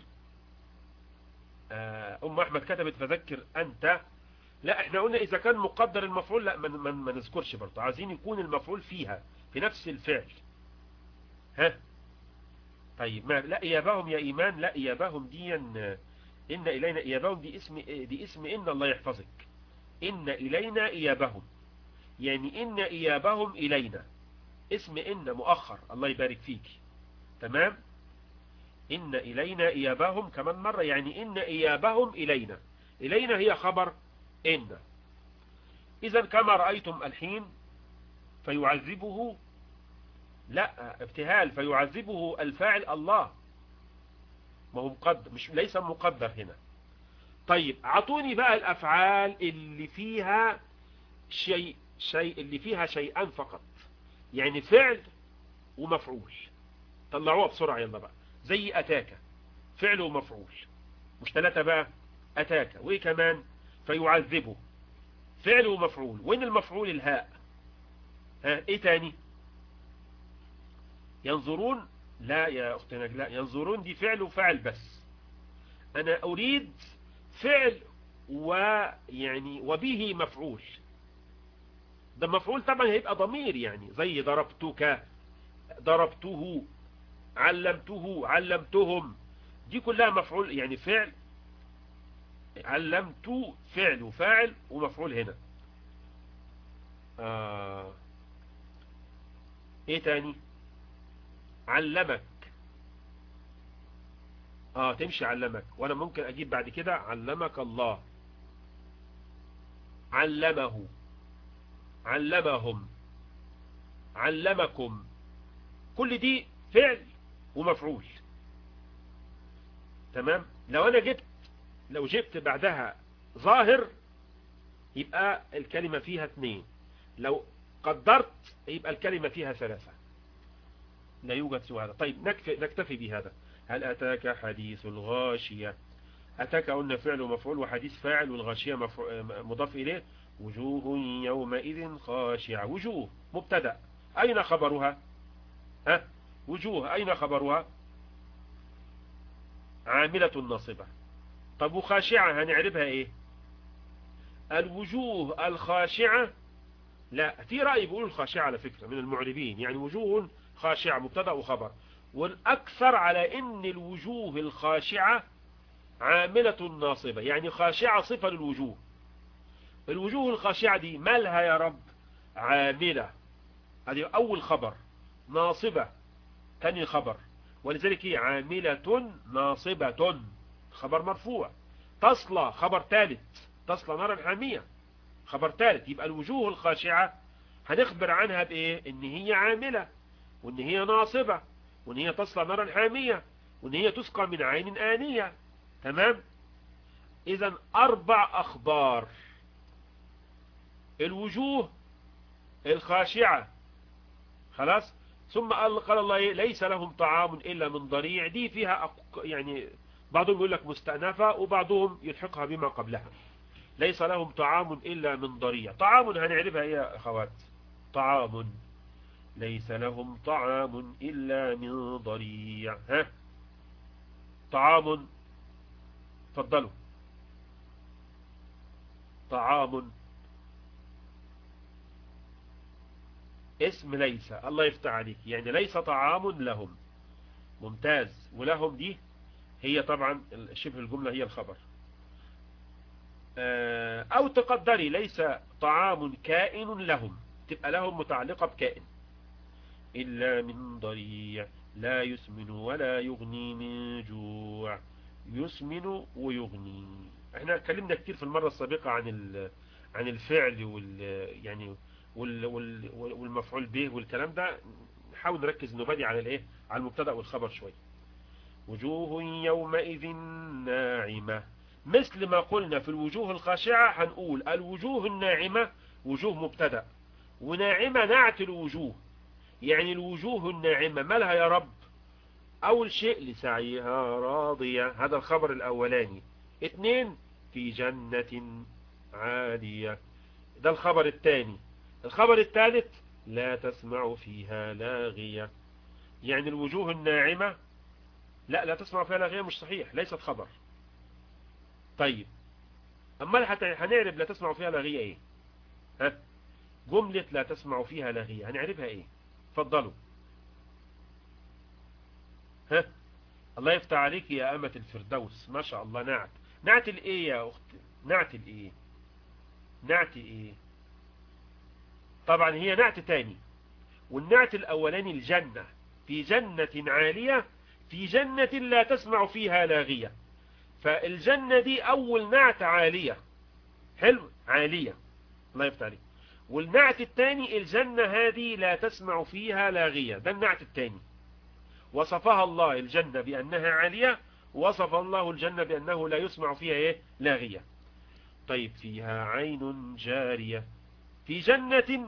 أم أحمد كتبت فذكر أنت. لا احنا قلنا إذا كان مقدر المفعول لا ما من من من نذكرش برضه، عايزين يكون المفعول فيها في نفس الفعل. ها طيب ما لا إيابهم يا إيمان، لا إيابهم دي إن إلينا إيابهم دي اسم دي اسم إن الله يحفظك، إن إلينا إيابهم يعني إن إيابهم إلينا، اسم إن مؤخر الله يبارك فيك، تمام؟ إن إلينا إيابهم كمان مرة يعني إن إيابهم إلينا، إلينا هي خبر إن. إذا كما رأيتم الحين فيعذبه لا ابتهال، فيعذبه الفاعل الله، ما هو مقدر مش ليس مقدر هنا. طيب اعطوني بقى الأفعال اللي فيها شيء شيء اللي فيها شيئان فقط، يعني فعل ومفعول، طلعوها بسرعة يلا بقى. زي أتاك فعل ومفعول، مش ثلاثة بقى، أتاك وإيه كمان؟ فيعذبه فعل ومفعول، وين المفعول؟ الهاء. ها إيه تاني؟ ينظرون، لا يا أختي نجلاء، ينظرون دي فعل وفعل بس، أنا أريد فعل ويعني وبه مفعول. ده مفعول طبعا هيبقى ضمير، يعني زي ضربتك ضربته علمته علمتهم، دي كلها مفعول يعني فعل. علمت فعل وفاعل ومفعول هنا. آه. ايه تاني؟ علمك، اه تمشي علمك، وانا ممكن اجيب بعد كده علمك الله، علمه علمهم علمكم، كل دي فعل ومفعول، تمام؟ لو انا جبت لو جبت بعدها ظاهر يبقى الكلمة فيها اثنين، لو قدرت يبقى الكلمة فيها ثلاثة، لا يوجد سوى هذا. طيب نكفي نكتفي بهذا. هل أتاك حديث الغاشية؟ أتاك قلنا فعل ومفعول وحديث فاعل، والغاشية مضاف إليه. وجوه يومئذ خاشعة، وجوه مبتدأ، أين خبرها؟ ها وجوه أين خبرها؟ عاملة ناصبة. طب وخاشعة هنعربها إيه؟ الوجوه الخاشعة لا، في رأي بيقول الخاشعة على فكرة من المعربين، يعني وجوه خاشعة مبتدأ وخبر، والأكثر على إن الوجوه الخاشعة عاملة ناصبة، يعني خاشعة صفة للوجوه. الوجوه الخاشعة دي مالها يا رب؟ عاملة، هذه أول خبر. ناصبة ثاني خبر، ولذلك هي عاملة ناصبة، خبر مرفوع. تصلى خبر ثالث، تصلى نارا حامية خبر ثالث. يبقى الوجوه الخاشعة هنخبر عنها بإيه؟ إن هي عاملة، وإن هي ناصبة، وإن هي تصلى نارا حامية، وإن هي تسقى من عين آنية. تمام؟ إذن أربع أخبار: الوجوه الخاشعة، خلاص. ثم قال الله إيه؟ ليس لهم طعام إلا من ضريع. دي فيها أق... يعني بعضهم يقول لك مستأنفة، وبعضهم يلحقها بما قبلها. ليس لهم طعام إلا من ضريع. طعام هنعرفها إيه يا أخوات؟ طعام، ليس لهم طعام إلا من ضريع. ها، طعام، تفضلوا. طعام اسم ليس، الله يفتح عليك، يعني ليس طعام لهم. ممتاز. ولهم دي هي طبعا شبه الجملة، هي الخبر. أو تقدري ليس طعام كائن لهم، تبقى لهم متعلقة بكائن. إلا من ضريع لا يسمن ولا يغني من جوع. يسمن ويغني. احنا اتكلمنا كتير في المرة السابقة عن عن الفعل وال يعني وال وال والمفعول به والكلام ده. نحاول نركز نبدي على الايه، على المبتدا والخبر شويه. وجوه يومئذ ناعمة، مثل ما قلنا في الوجوه الخاشعة هنقول الوجوه الناعمة وجوه مبتدا، وناعمة نعت الوجوه. يعني الوجوه الناعمة مالها يا رب؟ أول شيء لسعيها راضية، هذا الخبر الأولاني. اثنين، في جنة عالية، ده الخبر الثاني. الخبر الثالث، لا تسمع فيها لاغية. يعني الوجوه الناعمة، لا لا تسمع فيها لاغية مش صحيح، ليست خبر. طيب أما هنعرف لا تسمع فيها لاغية ايه؟ ها، جملة لا تسمع فيها لاغية هنعرفها ايه؟ فضلوا. ها، الله يفتح عليك يا أمة الفردوس، ما شاء الله. نعت، نعت الايه يا أخت؟ نعت الايه؟ نعت ايه؟ طبعا هي نعت تاني، والنعت الأولاني الجنة. في جنة عالية، في جنة لا تسمع فيها لاغية. فالجنة دي أول نعت عالية، حلو، عالية، الله يفتح عليك. والنعت الثاني الجنة هذه لا تسمع فيها لاغية، ده النعت الثاني. وصفها الله الجنة بأنها عالية، وصف الله الجنة بأنه لا يسمع فيها ايه؟ لاغية. طيب فيها عين جارية، في جنة،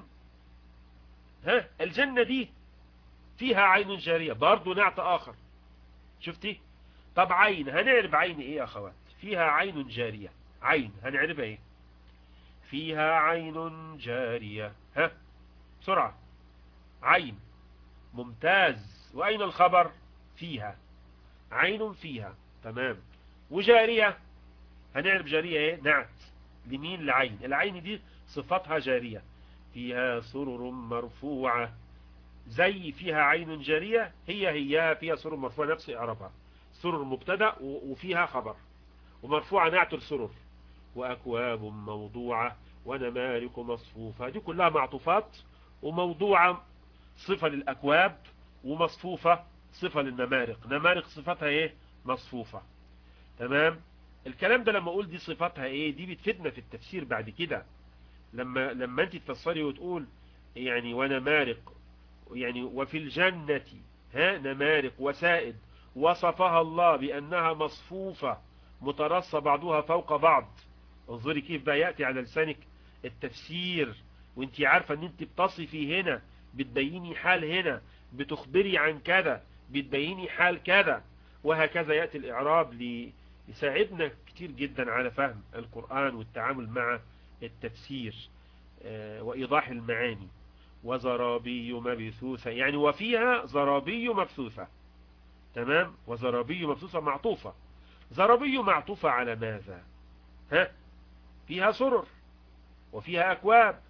ها، الجنة دي فيها عين جارية، برضو نعت آخر. شفتي؟ طب عين، هنعرف عين ايه يا اخوات؟ فيها عين جارية، عين هنعرفها ايه؟ فيها عين جارية. ها، بسرعة. عين، ممتاز. وأين الخبر؟ فيها، عين فيها، تمام. وجارية، هنعرف جارية ايه؟ نعت لمين؟ لعين. العين دي صفتها جارية. فيها سرر مرفوعة، زي فيها عين جارية، هي هي فيها سرر مرفوعة، نفس إعرابها. سرر مبتدا وفيها خبر، ومرفوعة نعت السرر. وأكواب موضوعة ونمارق مصفوفة، دي كلها معطوفات. وموضوعة صفة للأكواب، ومصفوفة صفة للنمارق. نمارق صفتها ايه؟ مصفوفة. تمام. الكلام ده لما اقول دي صفتها ايه، دي بتفيدنا في التفسير بعد كده. لما لما انت تفسري وتقول يعني ونمارق، يعني وفي الجنة، ها، نمارق وسائد، وصفها الله بأنها مصفوفة مترصة بعضها فوق بعض. انظري كيف بقى يأتي على لسانك التفسير، وانت عارفة ان انت بتصفي هنا، بتبيني حال هنا، بتخبري عن كذا، بتبيني حال كذا، وهكذا يأتي الإعراب ليساعدنا كتير جدا على فهم القرآن والتعامل مع التفسير وإيضاح المعاني. وزرابي مبثوثة، يعني وفيها زرابي مبثوثة. تمام. وزرابي مبثوثة معطوفة. زرابي معطوفة على ماذا؟ ها، فيها سرر، وفيها أكواب،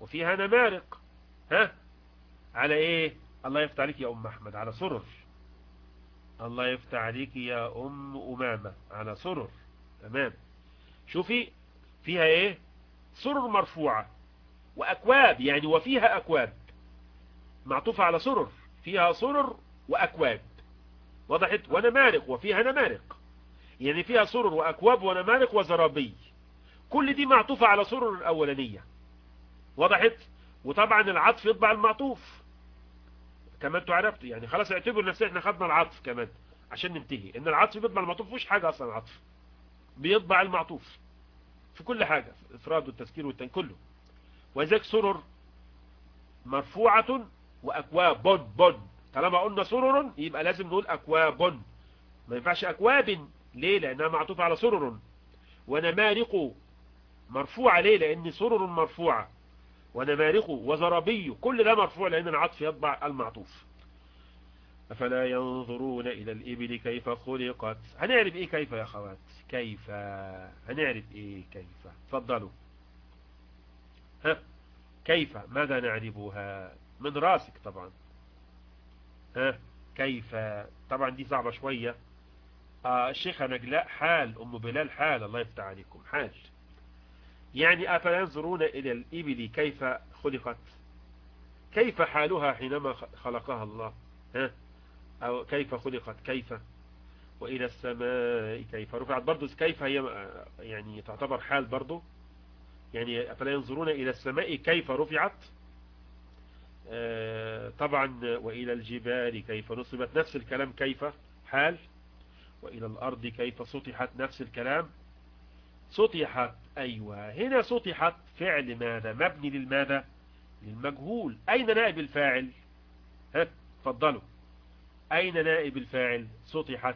وفيها نمارق. ها على ايه؟ الله يفتح عليك يا ام احمد، على سرر. الله يفتح عليك يا ام امامة، على سرر. تمام. شوفي فيها ايه؟ سرر مرفوعة واكواب، يعني وفيها اكواب، معطوفة على سرر، فيها سرر واكواب. وضحت؟ ونمارق، وفيها نمارق، يعني فيها سرر واكواب ونمارق وزرابي. كل دي معطوفة على سرر الاولانية. وضحت؟ وطبعا العطف يطبع المعطوف كما انتوا عرفتوا، يعني خلاص اعتبروا نفسنا احنا خدنا العطف كمان عشان ننتهي، ان العطف بيطبع المعطوف. مفيش حاجة اصلا العطف بيطبع المعطوف في كل حاجة، في الافراد والتذكير والتن كله. وذلك سرر مرفوعة واكواب بن بن. طالما قلنا سرر يبقى لازم نقول اكواب، ما ينفعش اكواب. ليه؟ لانها معطوفة على سرر. ونمارق مرفوعة، ليه؟ لان سرر مرفوعة. ونمارق وزرابي، كل ده مرفوع لان العطف يطبع المعطوف. أفلا ينظرون إلى الإبل كيف خلقت. هنعرف إيه كيف يا أخوات؟ كيف هنعرف إيه كيف؟ تفضلوا. ها كيف ماذا نعرفها؟ من راسك طبعا. ها كيف؟ طبعا دي صعبة شوية. آه الشيخة نجلاء حال، أم بلال حال، الله يفتح عليكم، حال. يعني أفلا ينظرون إلى الإبل كيف خلقت، كيف حالها حينما خلقها الله؟ ها أو كيف خلقت، كيف. وإلى السماء كيف رفعت، برضو كيف هي يعني تعتبر حال برضو. يعني أفلا ينظرون إلى السماء كيف رفعت. آه طبعا. وإلى الجبال كيف نصبت، نفس الكلام كيف حال. وإلى الأرض كيف سطحت، نفس الكلام سطحت. أيوة هنا سطحت فعل ماذا؟ مبني للماذا؟ للمجهول. أين نائب الفاعل؟ ها تفضلوا، أين نائب الفاعل؟ سطحت،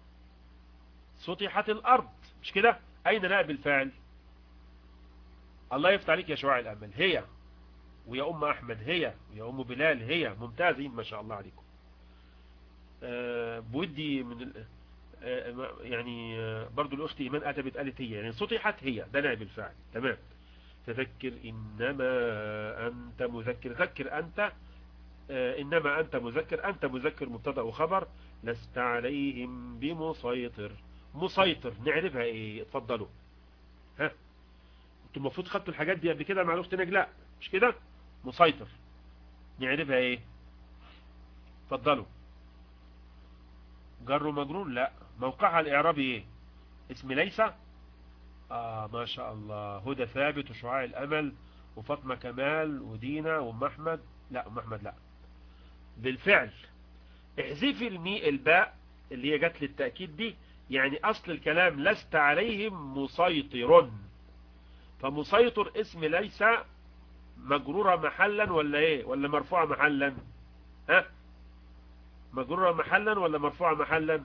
سطحت الأرض، مش كده؟ أين نائب الفاعل؟ الله يفتح عليك يا شعاع الأمل، هي. ويا أم أحمد هي، ويا أم بلال هي. ممتازين ما شاء الله عليكم. أه بودي من ال... أه يعني أه برضو الأخت إيمان أتبت قالت هي، يعني سطحت هي، ده نائب الفاعل. تمام. فذكر إنما أنت مذكر، ذكر أنت. أه إنما أنت مذكر، أنت مذكر مبتدأ وخبر. لست عليهم بمسيطر. مسيطر نعرفها ايه؟ اتفضلوا. ها انتوا المفروض خدتوا الحاجات دي قبل كده مع الاخت نجلاء، مش كده؟ مسيطر نعرفها ايه؟ اتفضلوا. جر ومجرور؟ لا. موقعها الاعرابي ايه؟ اسم ليس. اه ما شاء الله. هدى ثابت وشعاع الامل وفاطمة كمال ودينا وام احمد. لا ام احمد لا. بالفعل احذفي المي الباء اللي هي جت للتأكيد دي، يعني اصل الكلام لست عليهم مسيطر. فمسيطر اسم ليس مجرورة محلا ولا ايه؟ ولا مرفوعة محلا؟ ها مجرورة محلا ولا مرفوعة محلا؟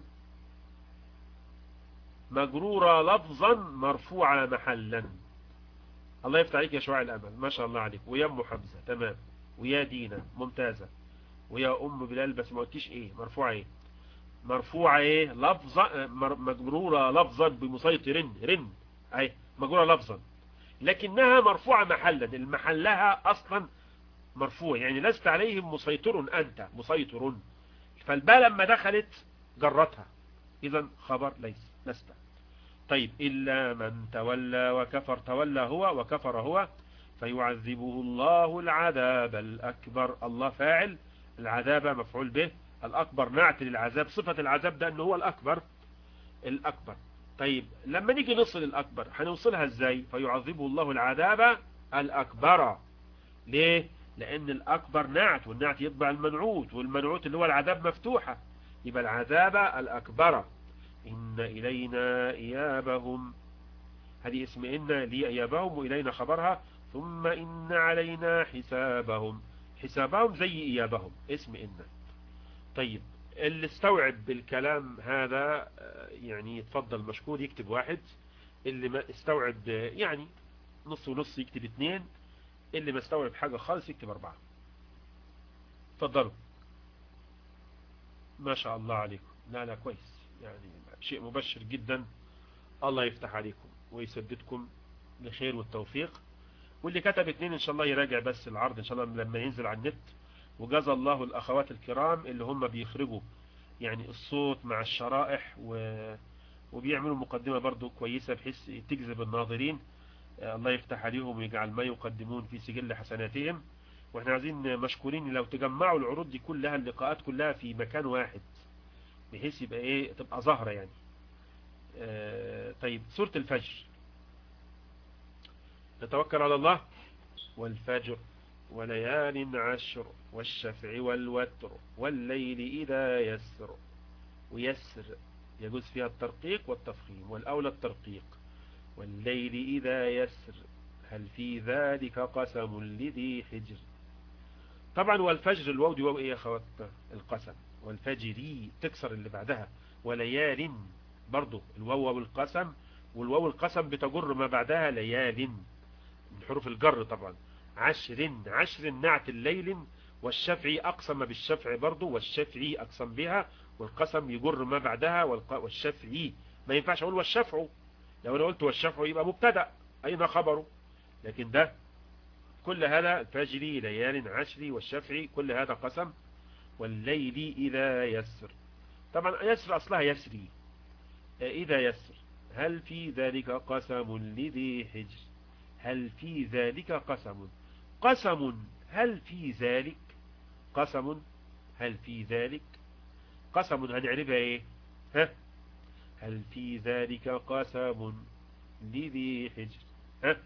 مجرورة لفظا مرفوعة محلا. الله يفتح عليك يا شعاع الامل، ما شاء الله عليك. ويا ام حمزة تمام. ويا دينا ممتازة. ويا ام بلال بس ما قلتيش ايه مرفوعة ايه؟ مرفوعة ايه؟ لفظا، مجرورة لفظا بمسيطر. رن اهي مجرورة لفظا، لكنها مرفوعة محلا. المحلها اصلا مرفوع، يعني لست عليهم مسيطر، انت مسيطر. فالباء لما دخلت جرتها، اذا خبر ليس لست. طيب إلا من تولى وكفر. تولى هو وكفر هو. فيعذبه الله العذاب الأكبر. الله فاعل، العذاب مفعول به، الأكبر نعت للعذاب. صفة العذاب ده أنه هو الأكبر. الأكبر. طيب لما نيجي نصل الأكبر هنوصلها ازاي؟ فيعذبه الله العذاب الأكبر. ليه؟ لأن الأكبر نعت، والنعت يتبع المنعوت، والمنعوت اللي هو العذاب مفتوحة، يبقى العذاب الأكبر. إن إلينا إيابهم، هذه اسم إن لي إيابهم، وإلينا خبرها. ثم إن علينا حسابهم. حسابهم زي إيابهم اسم إن. طيب اللي استوعب بالكلام هذا يعني يتفضل مشكور يكتب واحد، اللي ما استوعب يعني نص ونص يكتب اثنين، اللي ما استوعب حاجة خالص يكتب أربعة. تفضلوا. ما شاء الله عليكم. لا لا كويس، يعني شيء مبشر جدا. الله يفتح عليكم ويسددكم لخير والتوفيق. واللي كتب اتنين ان شاء الله يراجع بس العرض ان شاء الله لما ينزل على النت. وجزا الله الاخوات الكرام اللي هم بيخرجوا يعني الصوت مع الشرائح و... وبيعملوا مقدمة برضو كويسة بحيث تجذب الناظرين. الله يفتح عليهم ويجعل ما يقدمون في سجل حسناتهم. واحنا عايزين مشكورين لو تجمعوا العروض دي كلها، اللقاءات كلها في مكان واحد بحيث يبقى ايه تبقى ظاهرة يعني. آه طيب سورة الفجر، نتوكل على الله. والفجر وليال عشر والشفع والوتر والليل إذا يسر. ويسر يجوز فيها الترقيق والتفخيم، والأولى الترقيق. والليل إذا يسر هل في ذلك قسم لذي حجر. طبعا والفجر الواو دي واو ايه يا اخواتنا؟ القسم. والفجر تكسر اللي بعدها. وليال برضو الواو والقسم، والواو القسم بتجر ما بعدها ليال من حروف الجر طبعا. عشر عشر نعت الليل، والشفعي أقسم بالشفع برضو، والشفعي أقسم بها، والقسم يجر ما بعدها. والشفعي ما ينفعش أقول والشفع، لو أنا قلت والشفع يبقى مبتدأ أين خبره، لكن ده كل هذا الفجر ليال عشر والشفع كل هذا قسم. والليل إذا يسر، طبعا يسر أصلها يسري. إذا يسر هل في ذلك قسم لذي حجر. هل في ذلك قسم، قسم هل في ذلك، قسم هل في ذلك، قسم هنعرفها ايه؟ ها هل في ذلك قسم لذي حجر. ها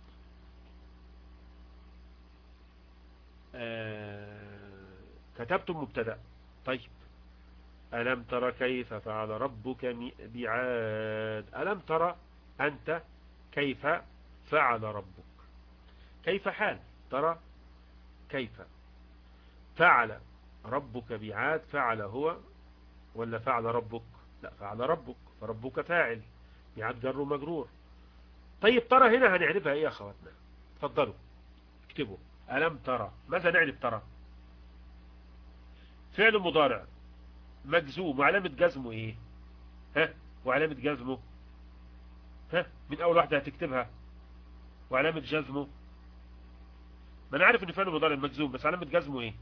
آه كتبتم مبتدأ. طيب ألم تر كيف فعل ربك بعاد. ألم تر أنت كيف فعل ربك، كيف حال، ترى كيف فعل ربك بعاد. فعل هو ولا فعل ربك؟ لا فعل ربك، فربك فاعل، بعاد جر ومجرور. طيب ترى هنا هنعرفها ايه يا اخواتنا؟ اتفضلوا اكتبوا. ألم ترى ماذا نعرف؟ ترى فعل مضارع مجزوم، وعلامة جزمه ايه؟ ها وعلامة جزمه ها من اول واحدة هتكتبها. وعلامة جزمه، ما انا عارف ان فعل مضارع مجزوم، بس علامة جزمه ايه؟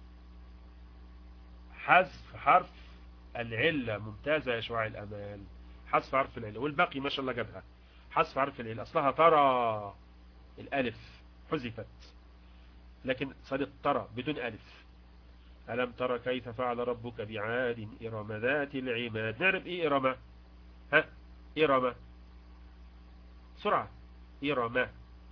حذف حرف العلة. ممتازة يا شعاع الامال، حذف حرف العلة، والباقي ما شاء الله جابها. حذف حرف العلة اصلها ترى، الالف حذفت لكن صارت ترى بدون الف. ألم ترى كيف فعل ربك بعاد إرم ذات العماد. نعرف ايه إرم؟ ها إرم سرعة. إرم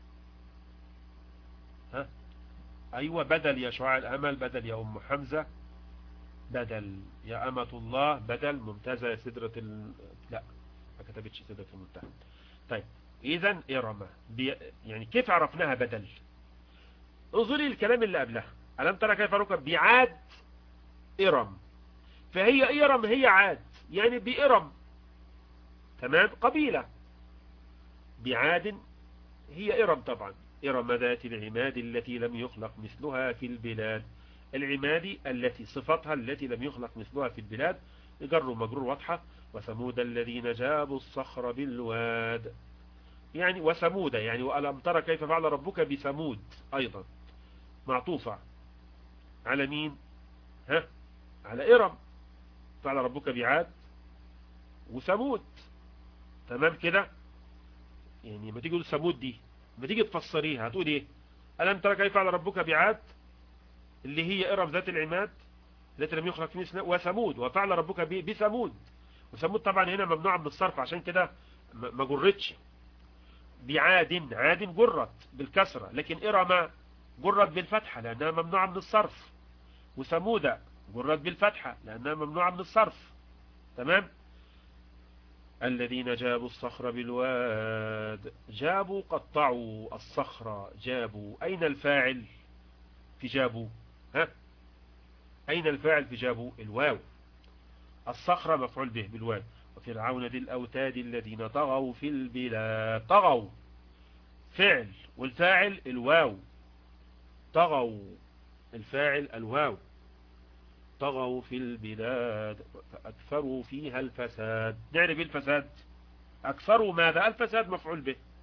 ها أيوة بدل يا شعاع الأمل، بدل يا أم حمزة، بدل يا أمة الله، بدل. ممتازة يا سدرة ال... لا ما كتبتش سدرة المنتهى. طيب إذن إرم بي... يعني كيف عرفناها بدل؟ انظري الكلام اللي قبلها. ألم ترى كيف ركب بعاد إرم، فهي إرم هي عاد يعني بإرم، تمام، قبيلة. بعاد هي إرم طبعا. إرم ذات العماد التي لم يخلق مثلها في البلاد. العماد التي صفتها التي لم يخلق مثلها في البلاد، جر مجرور واضحة. وثمود الذين جابوا الصخر بالواد، يعني وثمود يعني. وألم ترى كيف فعل ربك بثمود أيضا معطوفة على مين؟ ها على إرم. فعل ربك بعاد وثمود، تمام كده. يعني ما تيجي تقول ثمود دي، ما تيجي تفسريها هتقول ايه؟ ألم ترى كيف فعل ربك بعاد اللي هي إرم ذات العماد التي لم يخلق مثلها، وثمود وفعل ربك بثمود. وثمود طبعا هنا ممنوعة من الصرف عشان كده ما جرتش. بعاد عاد جرت بالكسرة، لكن إرم جرت بالفتحة لأنها ممنوعة من الصرف. وثمود جرت بالفتحة لأنها ممنوعة من الصرف، تمام. الذين جابوا الصخر بالواد. جابوا قطعوا الصخر. جابوا أين الفاعل في جابوا؟ ها أين الفاعل في جابوا؟ الواو. الصخرة مفعول به بالواد. وفرعون ذي الأوتاد الذين طغوا في البلاد. طغوا فعل والفاعل الواو. طغوا الفاعل الواو. طغوا في البلاد فأكثروا فيها الفساد. نعرف الفساد؟ أكثروا ماذا؟ الفساد مفعول به.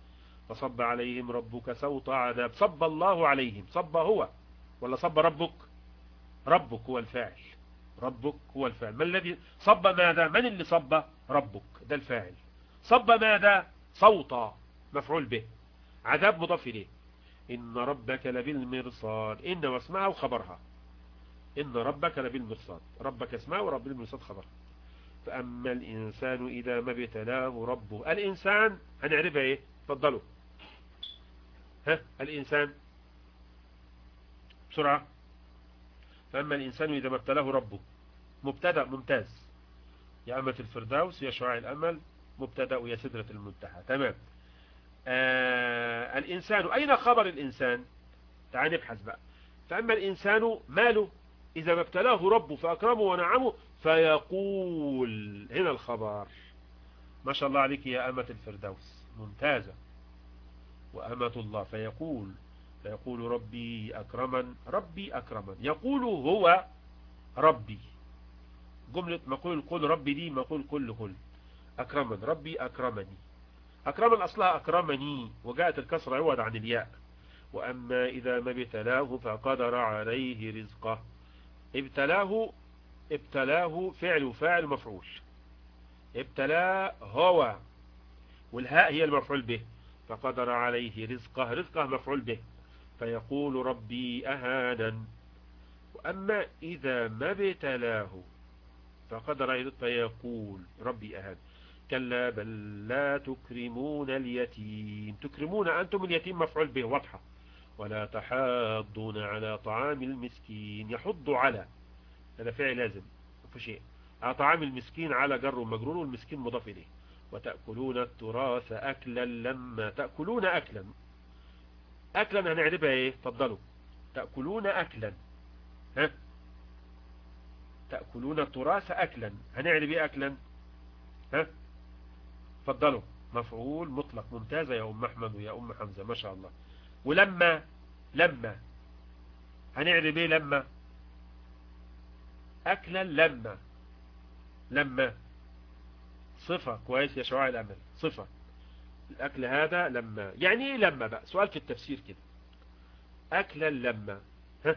فصب عليهم ربك سوط عذاب. صب الله عليهم، صب هو ولا صب ربك؟ ربك هو الفاعل، ربك هو الفاعل. ما الذي صب؟ ماذا؟ من اللي صب؟ ربك، ده الفاعل. صب ماذا؟ صوتا، مفعول به. عذاب مضاف إليه. إن ربك لبالمرصاد، إن واسمها وخبرها. إن ربك لبالمرصاد، ربك اسمها ورب المرصاد خبرها. فأما الإنسان إذا ما ابتلاه ربه. الإنسان هنعرفها إيه؟ تفضلوا. ها الإنسان بسرعة. فأما الإنسان إذا ما ابتلاه ربه، مبتدأ ممتاز. يا أمة الفردوس، يا شعاع الأمل، مبتدأ ويا سدرة المنتهى. تمام. آه الإنسان، أين خبر الإنسان؟ تعال نبحث بقى. فأما الإنسان ماله؟ إذا ما ابتلاه ربه فأكرمه ونعمه فيقول، هنا الخبر. ما شاء الله عليك يا أمة الفردوس، ممتازة. وأمة الله، فيقول، فيقول ربي أكرمن، ربي أكرمن. يقول هو ربي، جملة مقول الكل ربي دي مقول كل كل. أكرمن، ربي أكرمني. أكرمن أصلها أكرمني، وجاءت الكسر عوض عن الياء. وأما إذا ما ابتلاه فقدر عليه رزقه. ابتلاه، ابتلاه فعل وفاعل مفعول. ابتلاه هو، والهاء هي المفعول به. فقدر عليه رزقه، رزقه مفعول به. فيقول ربي أهانن. وأما إذا ما ابتلاه فقدر عليه رزقه فيقول ربي أهان. كلا بل لا تكرمون اليتيم. تكرمون أنتم اليتيم مفعول به، واضحة. ولا تحاضون على طعام المسكين. يحض على، هذا فعل لازم في شيء. على طعام المسكين، على جر ومجرور، والمسكين مضاف إليه. وتأكلون التراث أكلا لما. تأكلون أكلا، أكلا هنعرفها إيه؟ تفضلوا. تأكلون أكلا، ها تأكلون التراث أكلا، هنعرف إيه أكلا؟ ها تفضلوا. مفعول مطلق، ممتازة يا أم أحمد ويا أم حمزة، ما شاء الله. ولما، لما هنعرف إيه؟ لما أكلا لما، لما صفة. كويس يا شعاع الأمل، صفة. الأكل هذا لما، يعني إيه لما بقى؟ سؤال في التفسير كده. أكلا لما، ها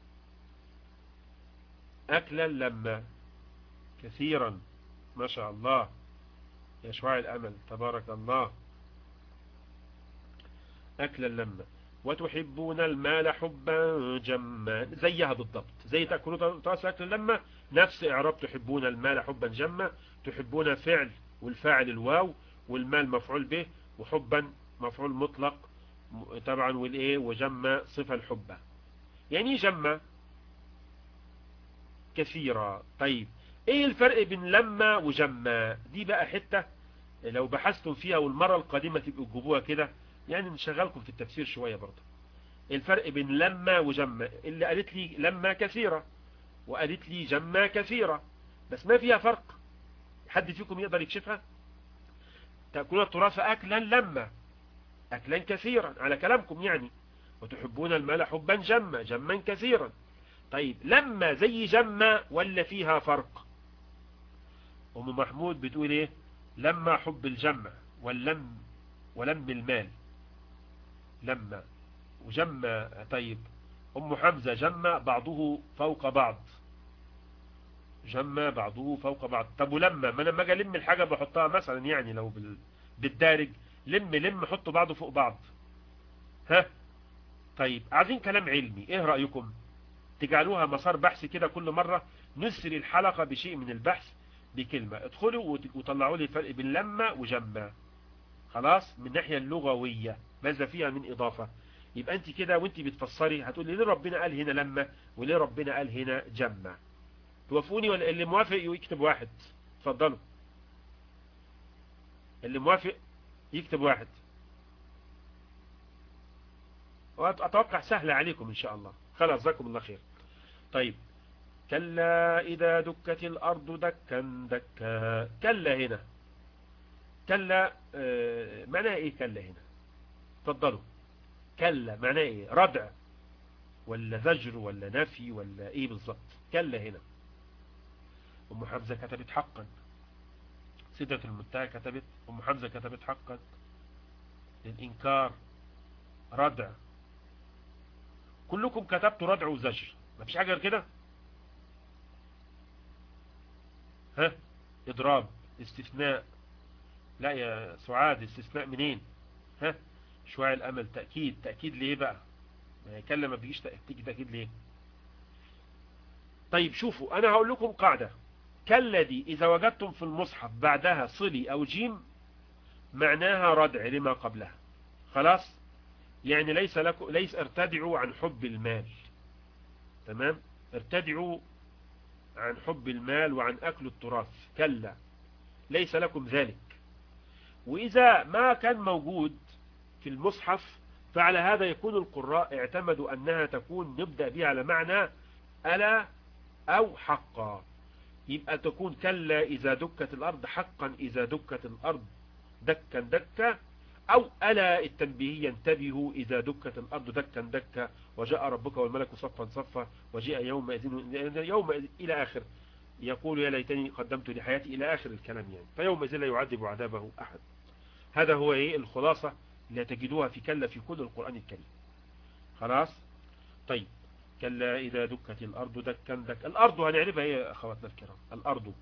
أكلا لما، كثيرا، ما شاء الله يا شعاع الأمل، تبارك الله. أكلا لما. وتحبون المال حبا جما، زيها بالضبط، زي تأكلون تراث أكلا لما، نفس إعراب تحبون المال حبا جما. تحبون فعل والفاعل الواو، والمال مفعول به، وحبا مفعول مطلق طبعا، والإيه وجما صفة الحبة. يعني جما كثيرة. طيب ايه الفرق بين لما وجما؟ دي بقى حتة لو بحثتم فيها والمرة القادمة تبقوا تجيبوها كده، يعني نشغلكم في التفسير شوية برضه. الفرق بين لما وجما، اللي قالت لي لما كثيرة وقالت لي جما كثيرة، بس ما فيها فرق. حد فيكم يقدر يكشفها؟ تأكلون التراث أكلا لما، أكلا كثيرا على كلامكم يعني. وتحبون المال حبا جما، جما كثيرا. طيب لما زي جما ولا فيها فرق؟ أم محمود بتقول ايه؟ لما حب الجمع واللم، ولم المال لما وجمع. طيب أم حمزة جمع بعضه فوق بعض، جمع بعضه فوق بعض. طب ولما، ما انا لما اجي الم الحاجة بحطها مثلا يعني لو بال... بالدارج، لم لم حطوا بعضه فوق بعض. ها طيب عايزين كلام علمي، ايه رأيكم؟ تجعلوها مسار بحث كده، كل مرة نسري الحلقة بشيء من البحث بكلمة. ادخلوا وطلعوا لي الفرق بين لما وجمع. خلاص، من الناحية اللغوية ماذا فيها من إضافة؟ يبقى أنت كده وأنت بتفسري هتقول لي ليه ربنا قال هنا لما وليه ربنا قال هنا جمع. توافقوني ولا اللي موافق يكتب واحد؟ اتفضلوا، اللي موافق يكتب واحد. وأتوقع سهلة عليكم إن شاء الله. خلاص جزاكم الله خير. طيب كلا إذا دكت الأرض دكا دكا. كلا هنا، كلا آه معناها إيه كلا هنا؟ تفضلوا. كلا معناه إيه؟ ردع ولا زجر ولا نفي ولا إيه بالظبط؟ كلا هنا. أم حمزة كتبت حقا، سدرة المنتهى كتبت، أم حمزة كتبت حقا. للإنكار، ردع. كلكم كتبتوا ردع وزجر، مفيش حاجة غير كده. ها، إضراب، استثناء. لا يا سعاد، استثناء منين؟ ها، شوية الأمل، تأكيد. تأكيد ليه بقى؟ ما يكلم ما بيجيش تأكيد. تأكيد ليه؟ طيب شوفوا، أنا هقول لكم قاعدة. كالذي إذا وجدتم في المصحف بعدها صلي أو جيم معناها ردع لما قبلها. خلاص، يعني ليس لكم، ليس ارتدعوا عن حب المال. تمام، ارتدعوا عن حب المال وعن أكل التراث، كلا، ليس لكم ذلك. وإذا ما كان موجود في المصحف فعلى هذا يكون القراء اعتمدوا أنها تكون نبدأ بها على معنى ألا أو حقا. يبقى تكون كلا إذا دكت الأرض، حقا إذا دكت الأرض دكا دكا، أو ألا التنبيهية انتبهوا إذا دكت الأرض دكا دكا، وجاء ربك والملك صفا صفا، وجاء يومئذ يوم إلى آخر. يقول يا ليتني قدمت لحياتي إلى آخر الكلام يعني. فيومئذ لا يعذب عذابه أحد. هذا هو إيه الخلاصة اللي تجدوها في كلا في كل القرآن الكريم. خلاص. طيب، كلا إذا دكت الأرض دكا دكا. الأرض هنعرفها إيه يا أخواتنا الكرام؟ الأرض،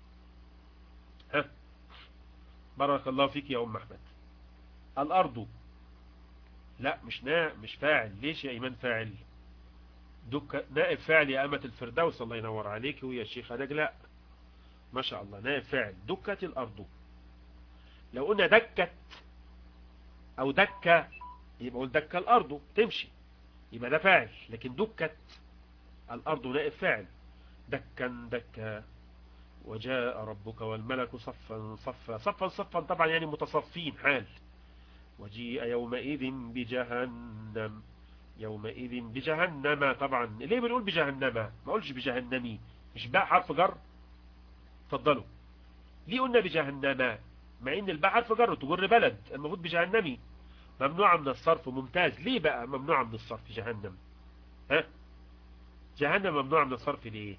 ها، بارك الله فيك يا أم أحمد. الأرض، لا مش نا مش فاعل. ليش يا إيمان فاعل؟ دك نائب فاعل يا أمة الفردوس، الله ينور عليك. ويا الشيخ نجلاء ما شاء الله، نائب فاعل. دكت الأرض. لو قلنا دكت أو دكة يبقى قول دكة الأرض تمشي، يبقى ده فاعل. لكن دكت الأرض نائب فاعل. دكا دكا، وجاء ربك والملك صفا صفا. صفا صفا طبعا يعني متصفين حال. وجيء يومئذ بجهنم، يومئذ بجهنم. طبعا ليه بنقول بجهنم ما قولش بجهنمي؟ مش باء حرف جر؟ اتفضلوا. ليه قلنا بجهنم مع ان الباء حرف جر تجر بلد؟ المفروض بجهنمي. ممنوعة من الصرف. ممتاز. ليه بقى ممنوعة من الصرف جهنم؟ ها، جهنم ممنوعة من الصرف ليه؟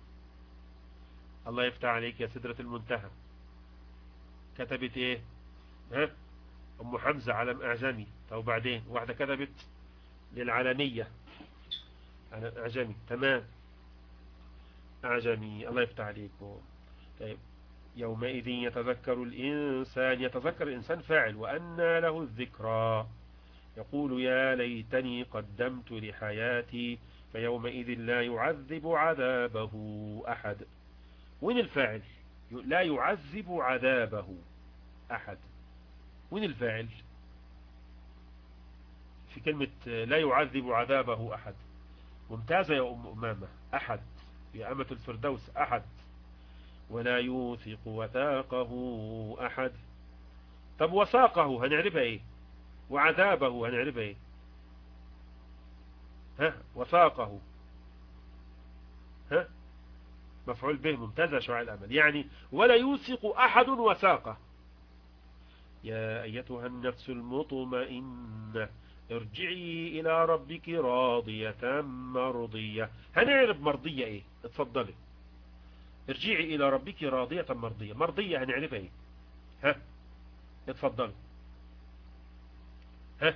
الله يفتح عليك يا سدرة المنتهى. كتبت ايه؟ ها، ام حمزة علم اعجمي. طب بعدين واحدة كتبت للعلنية على اعجمي. تمام، اعجمي. الله يفتح عليكم. طيب، يومئذ يتذكر الإنسان. يتذكر الإنسان فاعل، وأنى له الذكرى. يقول يا ليتني قدمت لحياتي، فيومئذ لا يعذب عذابه أحد. وين الفاعل؟ لا يعذب عذابه أحد. وين الفاعل في كلمة لا يعذب عذابه أحد؟ ممتازة يا أم أمامة. أحد يا أمة الفردوس. أحد. ولا يوثق وثاقه أحد. طب وثاقه هنعرفها ايه؟ وعذابه هنعرفها ايه؟ ها، وثاقه، ها، مفعول به. ممتازة شعاع الأمل. يعني ولا يوثق أحد وثاقه. يا أيتها النفس المطمئنة ارجعي إلى ربك راضية مرضية. هنعرف مرضية ايه؟ اتفضلي. ارجعي إلى ربك راضية مرضية. مرضية هنعرفها ايه؟ ها، اتفضلي. ها،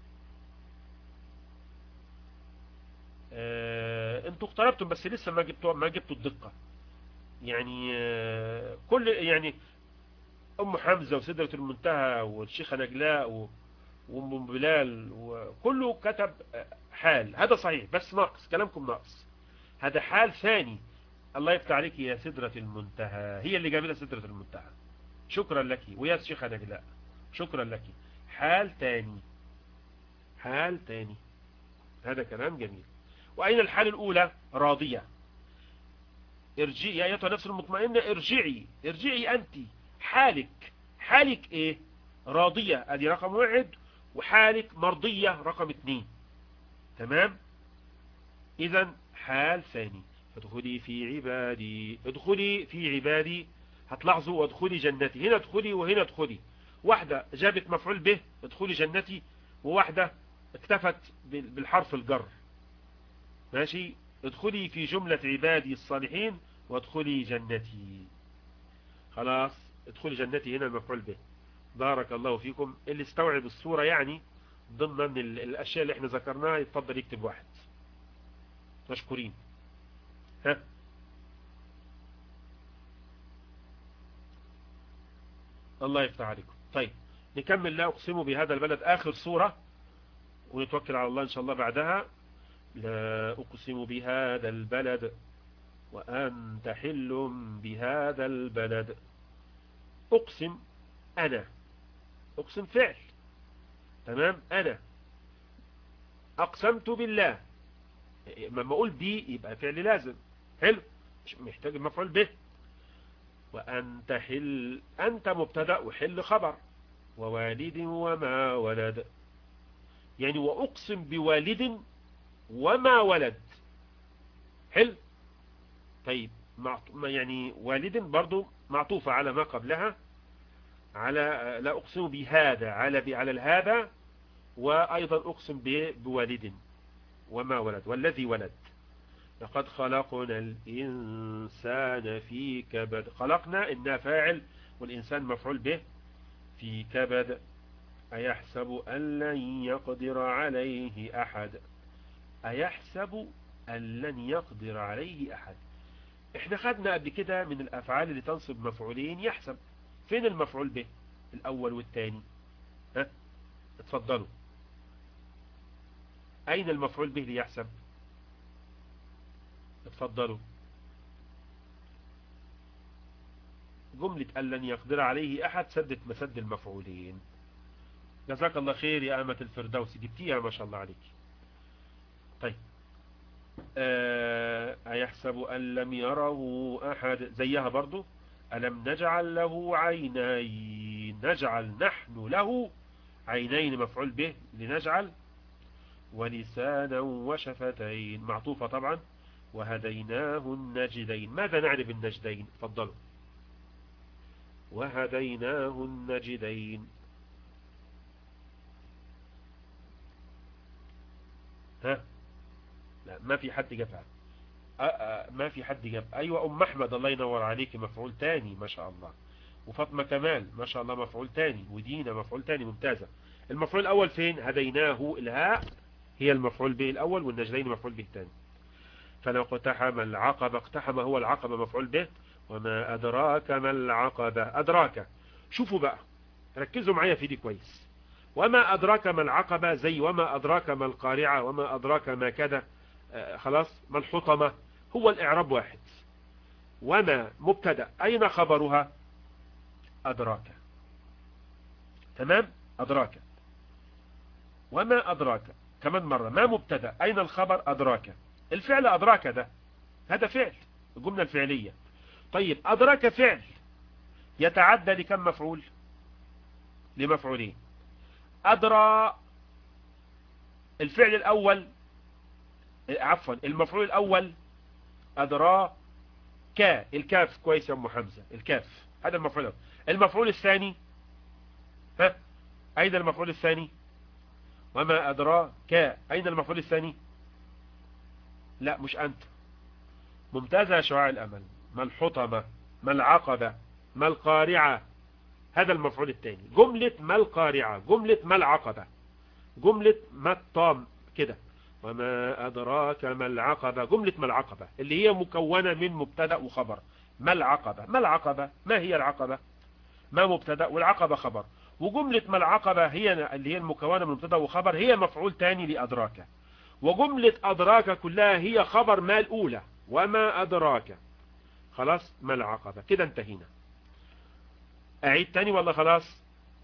آه، انتوا اقتربتم بس لسه ما جبتوا ما جبتوا الدقة. يعني آه كل يعني ام حمزة وسدرة المنتهى والشيخة نجلاء و- وام بلال وكله كتب حال. هذا صحيح بس ناقص، كلامكم ناقص. هذا حال ثاني. الله يفتح عليك يا سدرة المنتهى. هي اللي جابلها سدرة المنتهى. شكرا لك. ويا الشيخة نجلاء شكرا لك. حال ثاني، حال ثاني. هذا كلام جميل. وأين الحال الأولى؟ راضية. ارجعي يا أيتها النفس المطمئنة. ارجعي، ارجعي أنت. حالك، حالك إيه؟ راضية، ادي رقم واحد. وحالك مرضية رقم اثنين. تمام. إذا حال ثاني. فادخلي في عبادي. ادخلي في عبادي. هتلاحظوا وادخلي جنتي. هنا ادخلي وهنا ادخلي. واحدة جابت مفعول به ادخلي جنتي، وواحدة اكتفت بالحرف الجر. ماشي. ادخلي في جملة عبادي الصالحين وادخلي جنتي. خلاص. ادخلي جنتي هنا المفعول به. بارك الله فيكم. اللي استوعب الصورة يعني ضمن الأشياء اللي احنا ذكرناها يتفضل يكتب واحد. مشكورين. ها الله يفتح عليكم. طيب نكمل. لا أقسم بهذا البلد آخر صورة ونتوكل على الله إن شاء الله بعدها. لا أقسم بهذا البلد وأنت حل بهذا البلد. أقسم أنا، أقسم فعل، تمام. أنا أقسمت بالله، لما أقول بي يبقى فعل لازم، حلو، مش محتاج مفعول به. وأنت حل، أنت مبتدأ وحل خبر، ووالد وما ولد، يعني وأقسم بوالد وما ولد. حلو. طيب يعني والد برضو معطوفة على ما قبلها، على لا أقسم بهذا، على على الهذا، وأيضا أقسم بوالد وما ولد والذي ولد. لقد خلقنا الإنسان في كبد. خلقنا إنها فاعل والإنسان مفعول به. في كبد. أيحسب أن لن يقدر عليه أحد. أيحسب أن لن يقدر عليه أحد. احنا خدنا قبل كده من الأفعال اللي تنصب مفعولين يحسب. فين المفعول به الأول والثاني؟ ها اتفضلوا. أين المفعول به ليحسب؟ اتفضلوا. جملة أن لن يقدر عليه أحد سدت مسد المفعولين. جزاك الله خير يا أمة الفردوس، جبتيها ما شاء الله عليك. طيب آه أيحسب أن لم يره أحد، زيها برضو. ألم نجعل له عينين. نجعل نحن له عينين مفعول به لنجعل. ولسانا وشفتين معطوفة طبعا. وهديناه النجدين. ماذا نعرف النجدين؟ تفضلوا. وهديناه النجدين. ها لا ما في حد جابها. ما في حد جاب. ايوه ام احمد الله ينور عليك مفعول تاني ما شاء الله. وفاطمه كمال ما شاء الله مفعول تاني. ودينا مفعول تاني ممتازه. المفعول الاول فين؟ هديناه. الهاء هي المفعول به الاول والنجدين مفعول به الثاني. فلو اقتحم العقبه. اقتحم هو العقبه مفعول به. وما ادراك ما العقبه. ادراك. شوفوا بقى ركزوا معايا في دي كويس. وما ادراك ما العقبه زي وما ادراك ما القارعه وما ادراك ما كذا. آه خلاص. ما الحطمه. هو الإعراب واحد. وما مبتدأ. أين خبرها؟ أدراك. تمام. أدراك. وما أدراك كمان مرة. ما مبتدأ. أين الخبر؟ أدراك. الفعل أدراك ده هذا فعل، الجملة الفعلية. طيب أدراك فعل يتعدى لكم مفعول؟ لمفعولين. أدرى الفعل الأول، عفوا المفعول الأول أدرى كا. الكاف كويس يا أم حمزة. الكاف هذا المفعول الأول. المفعول الثاني ها أين المفعول الثاني؟ وما أدرى كا. أين المفعول الثاني؟ لا مش أنت. ممتازة يا شعاع الأمل. ما الحطمة. ما العقبة. ما القارعة. هذا المفعول الثاني. جملة ما القارعة. جملة ما العقبة. جملة ما الطام كده. وما أدراك ما العقبة. جملة ما العقبة اللي هي مكونة من مبتدأ وخبر. ما العقبة. ما العقبة. ما هي العقبة؟ ما مبتدأ والعقبة خبر. وجملة ما العقبة هي اللي هي المكونة من مبتدأ وخبر هي مفعول تاني لأدراك. وجملة أدراك كلها هي خبر ما الأولى. وما أدراك. خلاص. ما العقبة. كده انتهينا. أعيد تاني ولا خلاص؟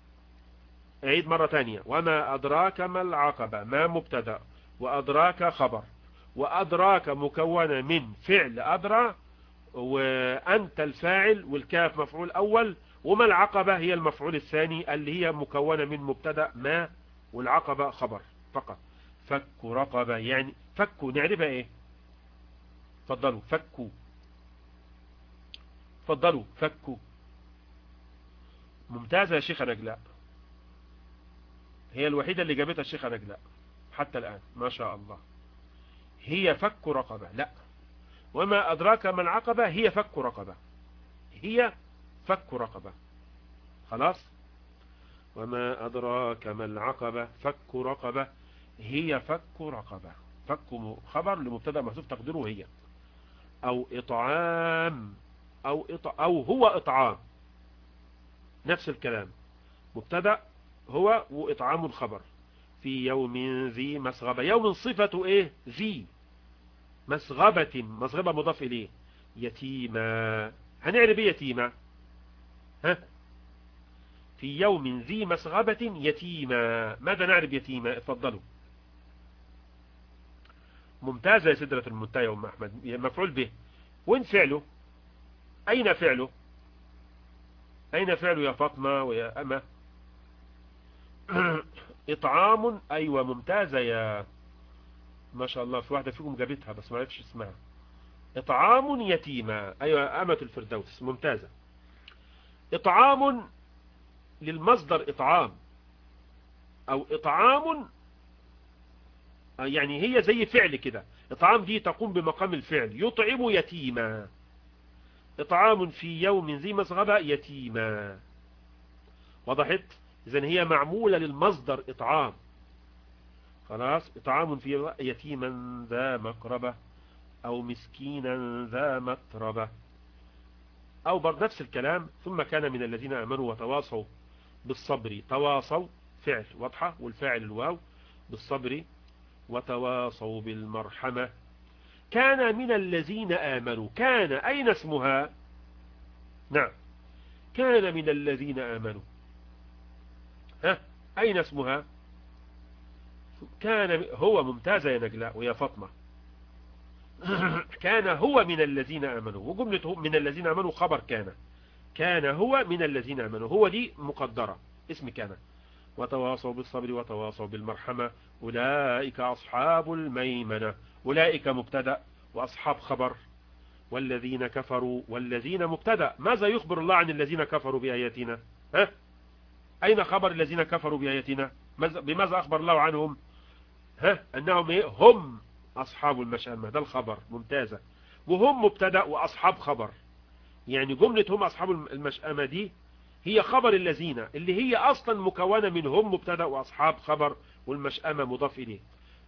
أعيد مرة تانية. وما أدراك ما العقبة. ما مبتدأ وأدراك خبر. وأدراك مكونة من فعل أدرى، وأنت الفاعل، والكاف مفعول أول، وما العقبة هي المفعول الثاني اللي هي مكونة من مبتدأ ما والعقبة خبر فقط. فك رقبة يعني فكوا نعرفها ايه؟ فضلوا فكوا. فضلوا فكوا. ممتازة يا شيخة نجلاء. هي الوحيدة اللي جابتها الشيخة نجلاء حتى الآن ما شاء الله. هي فك رقبة. لا. وما أدراك ما العقبة هي فك رقبة. هي فك رقبة. خلاص. وما أدراك ما العقبة فك رقبة هي فك رقبة. فك خبر لمبتدأ محذوف تقديره هي، أو إطعام أو, إط... أو هو إطعام، نفس الكلام، مبتدأ هو وإطعام الخبر. في يوم ذي مسغبة، يوم صفة إيه؟ ذي، مسغبة، مسغبة مضاف إليه، يتيما، هنعرب إيه يتيما؟ ها؟ في يوم ذي مسغبة يتيما، ماذا نعرب يتيما؟ اتفضلوا. ممتازة يا سدرة المنتهى يا أم أحمد، مفعول به. وين فعله؟ أين فعله؟ أين فعله يا فاطمة ويا أما؟ إطعام، أيوة ممتازة يا ما شاء الله، في واحدة فيكم جابتها بس ما عرفش اسمها. إطعام يتيما، أيوة أمة الفردوس، ممتازة. إطعام للمصدر إطعام، أو إطعام يعني هي زي فعل كده، إطعام دي تقوم بمقام الفعل، يطعم يتيما، إطعام في يوم ذي مسغبة يتيما، وضحت؟ إذن هي معمولة للمصدر إطعام، خلاص. إطعام في يتيما ذا مقربة، أو مسكينا ذا متربة، أو برضه نفس الكلام. ثم كان من الذين آمنوا وتواصوا بالصبر، تواصوا فعل واضحة والفاعل الواو، بالصبر وتواصوا بالمرحمة. كان من الذين آمنوا، كان أين اسمها؟ نعم، كان من الذين آمنوا، ها أين اسمها؟ كان هو، ممتازة يا نجلاء ويا فاطمة. كان هو من الذين آمنوا، وجملة من الذين آمنوا خبر كان، كان هو من الذين آمنوا، هو دي مقدرة اسم كان. وتواصوا بالصبر وتواصوا بالمرحمة، أولئك أصحاب الميمنة، أولئك مبتدأ وأصحاب خبر. والذين كفروا، والذين مبتدأ، ماذا يخبر الله عن الذين كفروا بآياتنا؟ ها؟ أين خبر الذين كفروا بآياتنا؟ بماذا أخبر الله عنهم؟ ها؟ أنهم إيه؟ هم أصحاب المشأمة، ده الخبر، ممتازة. وهم مبتدأ وأصحاب خبر، يعني جملة هم أصحاب المشأمة دي هي خبر الذين، اللي هي أصلا مكونة من هم مبتدأ وأصحاب خبر، والمشأمة مضاف إليه.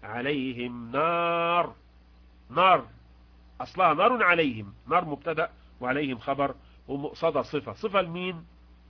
عليهم نار، نار أصلها نار عليهم، نار مبتدأ وعليهم خبر، ومقصدة صفة، صفة لمين؟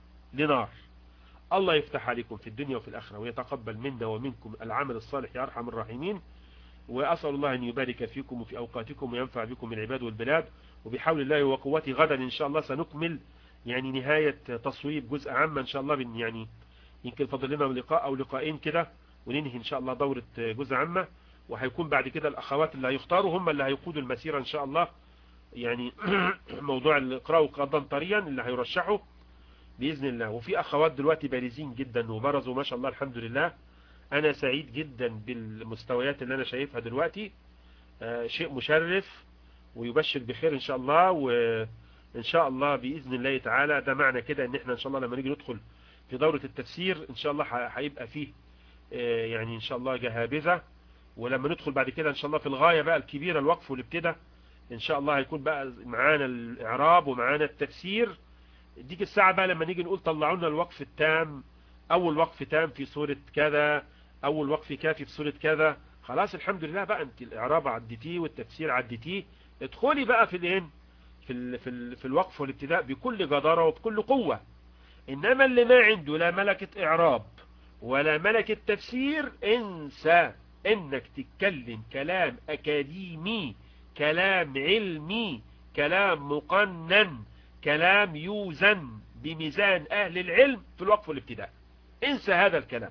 لنار. الله يفتح عليكم في الدنيا وفي الآخرة، ويتقبل منا ومنكم العمل الصالح يا أرحم الراحمين. وأسأل الله أن يبارك فيكم وفي أوقاتكم وينفع بكم العباد والبلاد. وبحول الله وقوته غدا إن شاء الله سنكمل يعني نهاية تصويب جزء عام إن شاء الله، يعني يمكن فضل لنا لقاء أو لقاءين كده وننهي إن شاء الله دورة جزء عامة. وهيكون بعد كده الأخوات اللي هيختاروا هم اللي هيقودوا المسيرة إن شاء الله، يعني موضوع الإقراء قضا طريا اللي هيرشحوا بإذن الله. وفي أخوات دلوقتي بارزين جدا وبرزوا ما شاء الله الحمد لله. أنا سعيد جدا بالمستويات اللي أنا شايفها دلوقتي، آه شيء مشرف ويبشر بخير إن شاء الله. وإن شاء الله بإذن الله تعالى ده معنى كده إن إحنا إن شاء الله لما نيجي ندخل في دورة التفسير إن شاء الله هيبقى فيه آه يعني إن شاء الله جهابذة. ولما ندخل بعد كده إن شاء الله في الغاية بقى الكبيرة الوقف والابتداء إن شاء الله هيكون بقى معانا الإعراب ومعانا التفسير. ديك الساعة بقى لما نيجي نقول طلعوا لنا الوقف التام، أول وقف تام في سورة كذا، أول وقف كافي في سورة كذا، خلاص الحمد لله بقى أنت الإعراب عدتيه والتفسير عدتيه، ادخلي بقى في الإن في ال في, ال في الوقف والابتداء بكل جدارة وبكل قوة. إنما اللي ما عنده لا ملكة إعراب ولا ملكة تفسير، انسى إنك تتكلم كلام أكاديمي، كلام علمي، كلام مقنن، كلام يوزن بميزان أهل العلم في الوقف والابتداء. انسى هذا الكلام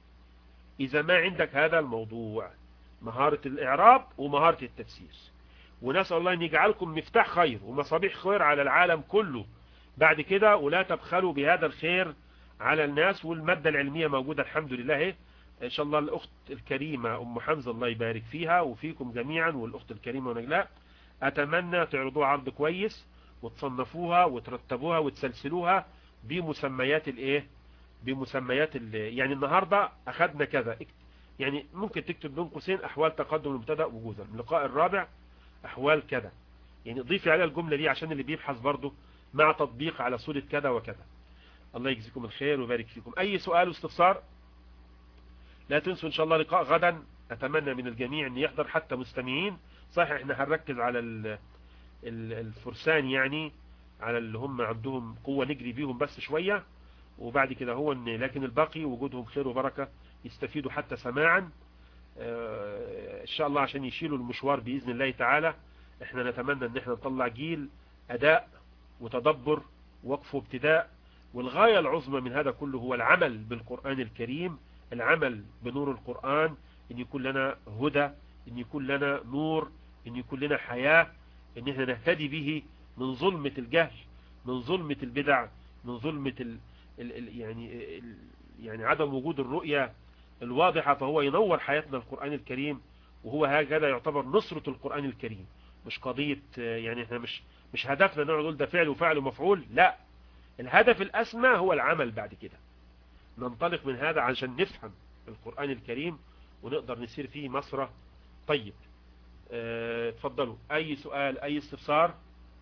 إذا ما عندك هذا الموضوع، مهارة الإعراب ومهارة التفسير. ونسأل الله أن يجعلكم مفتاح خير ومصابيح خير على العالم كله بعد كده، ولا تبخلوا بهذا الخير على الناس. والمادة العلمية موجودة الحمد لله إن شاء الله. الأخت الكريمة أم حمزة الله يبارك فيها وفيكم جميعا، والأخت الكريمة ونجلاء، أتمنى تعرضوها عرض كويس وتصنفوها وترتبوها وتسلسلوها بمسميات الايه، بمسميات ال يعني النهاردة اخذنا كذا، يعني ممكن تكتب بين قوسين احوال تقدم المبتدا وجوزا، اللقاء الرابع احوال كذا، يعني ضيفي عليها الجملة دي عشان اللي بيبحث برضه مع تطبيق على صورة كذا وكذا. الله يجزيكم الخير ويبارك فيكم. أي سؤال واستفسار؟ لا تنسوا إن شاء الله لقاء غدا. أتمنى من الجميع أن يحضر حتى مستمعين. صحيح احنا هنركز على الفرسان، يعني على اللي هم عندهم قوة نجري بيهم بس شوية، وبعد كده هو ان لكن الباقي وجودهم خير وبركة، يستفيدوا حتى سماعا ان شاء الله عشان يشيلوا المشوار بإذن الله تعالى. احنا نتمنى ان احنا نطلع جيل أداء وتدبر وقف وابتداء، والغاية العظمى من هذا كله هو العمل بالقرآن الكريم، العمل بنور القرآن، ان يكون لنا هدى، ان يكون لنا نور، ان يكون لنا حياة، ان احنا نهتدي به من ظلمة الجهل، من ظلمة البدع، من ظلمة ال ال ال يعني ال يعني عدم وجود الرؤية الواضحة. فهو ينور حياتنا القرآن الكريم، وهو هكذا يعتبر نصرة القرآن الكريم. مش قضية يعني احنا مش مش هدفنا نقعد نقول ده فعل وفعل ومفعول، لا، الهدف الأسمى هو العمل. بعد كده ننطلق من هذا عشان نفهم القرآن الكريم ونقدر نسير فيه مسرة. طيب اتفضلوا، اي سؤال اي استفسار؟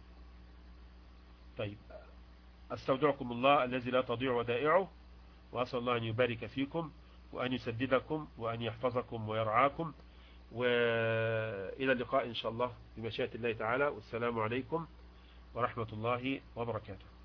طيب، استودعكم الله الذي لا تضيع ودائعه، واسال الله ان يبارك فيكم وان يسددكم وان يحفظكم ويرعاكم، والى اللقاء ان شاء الله بمشيئة الله تعالى. والسلام عليكم ورحمة الله وبركاته.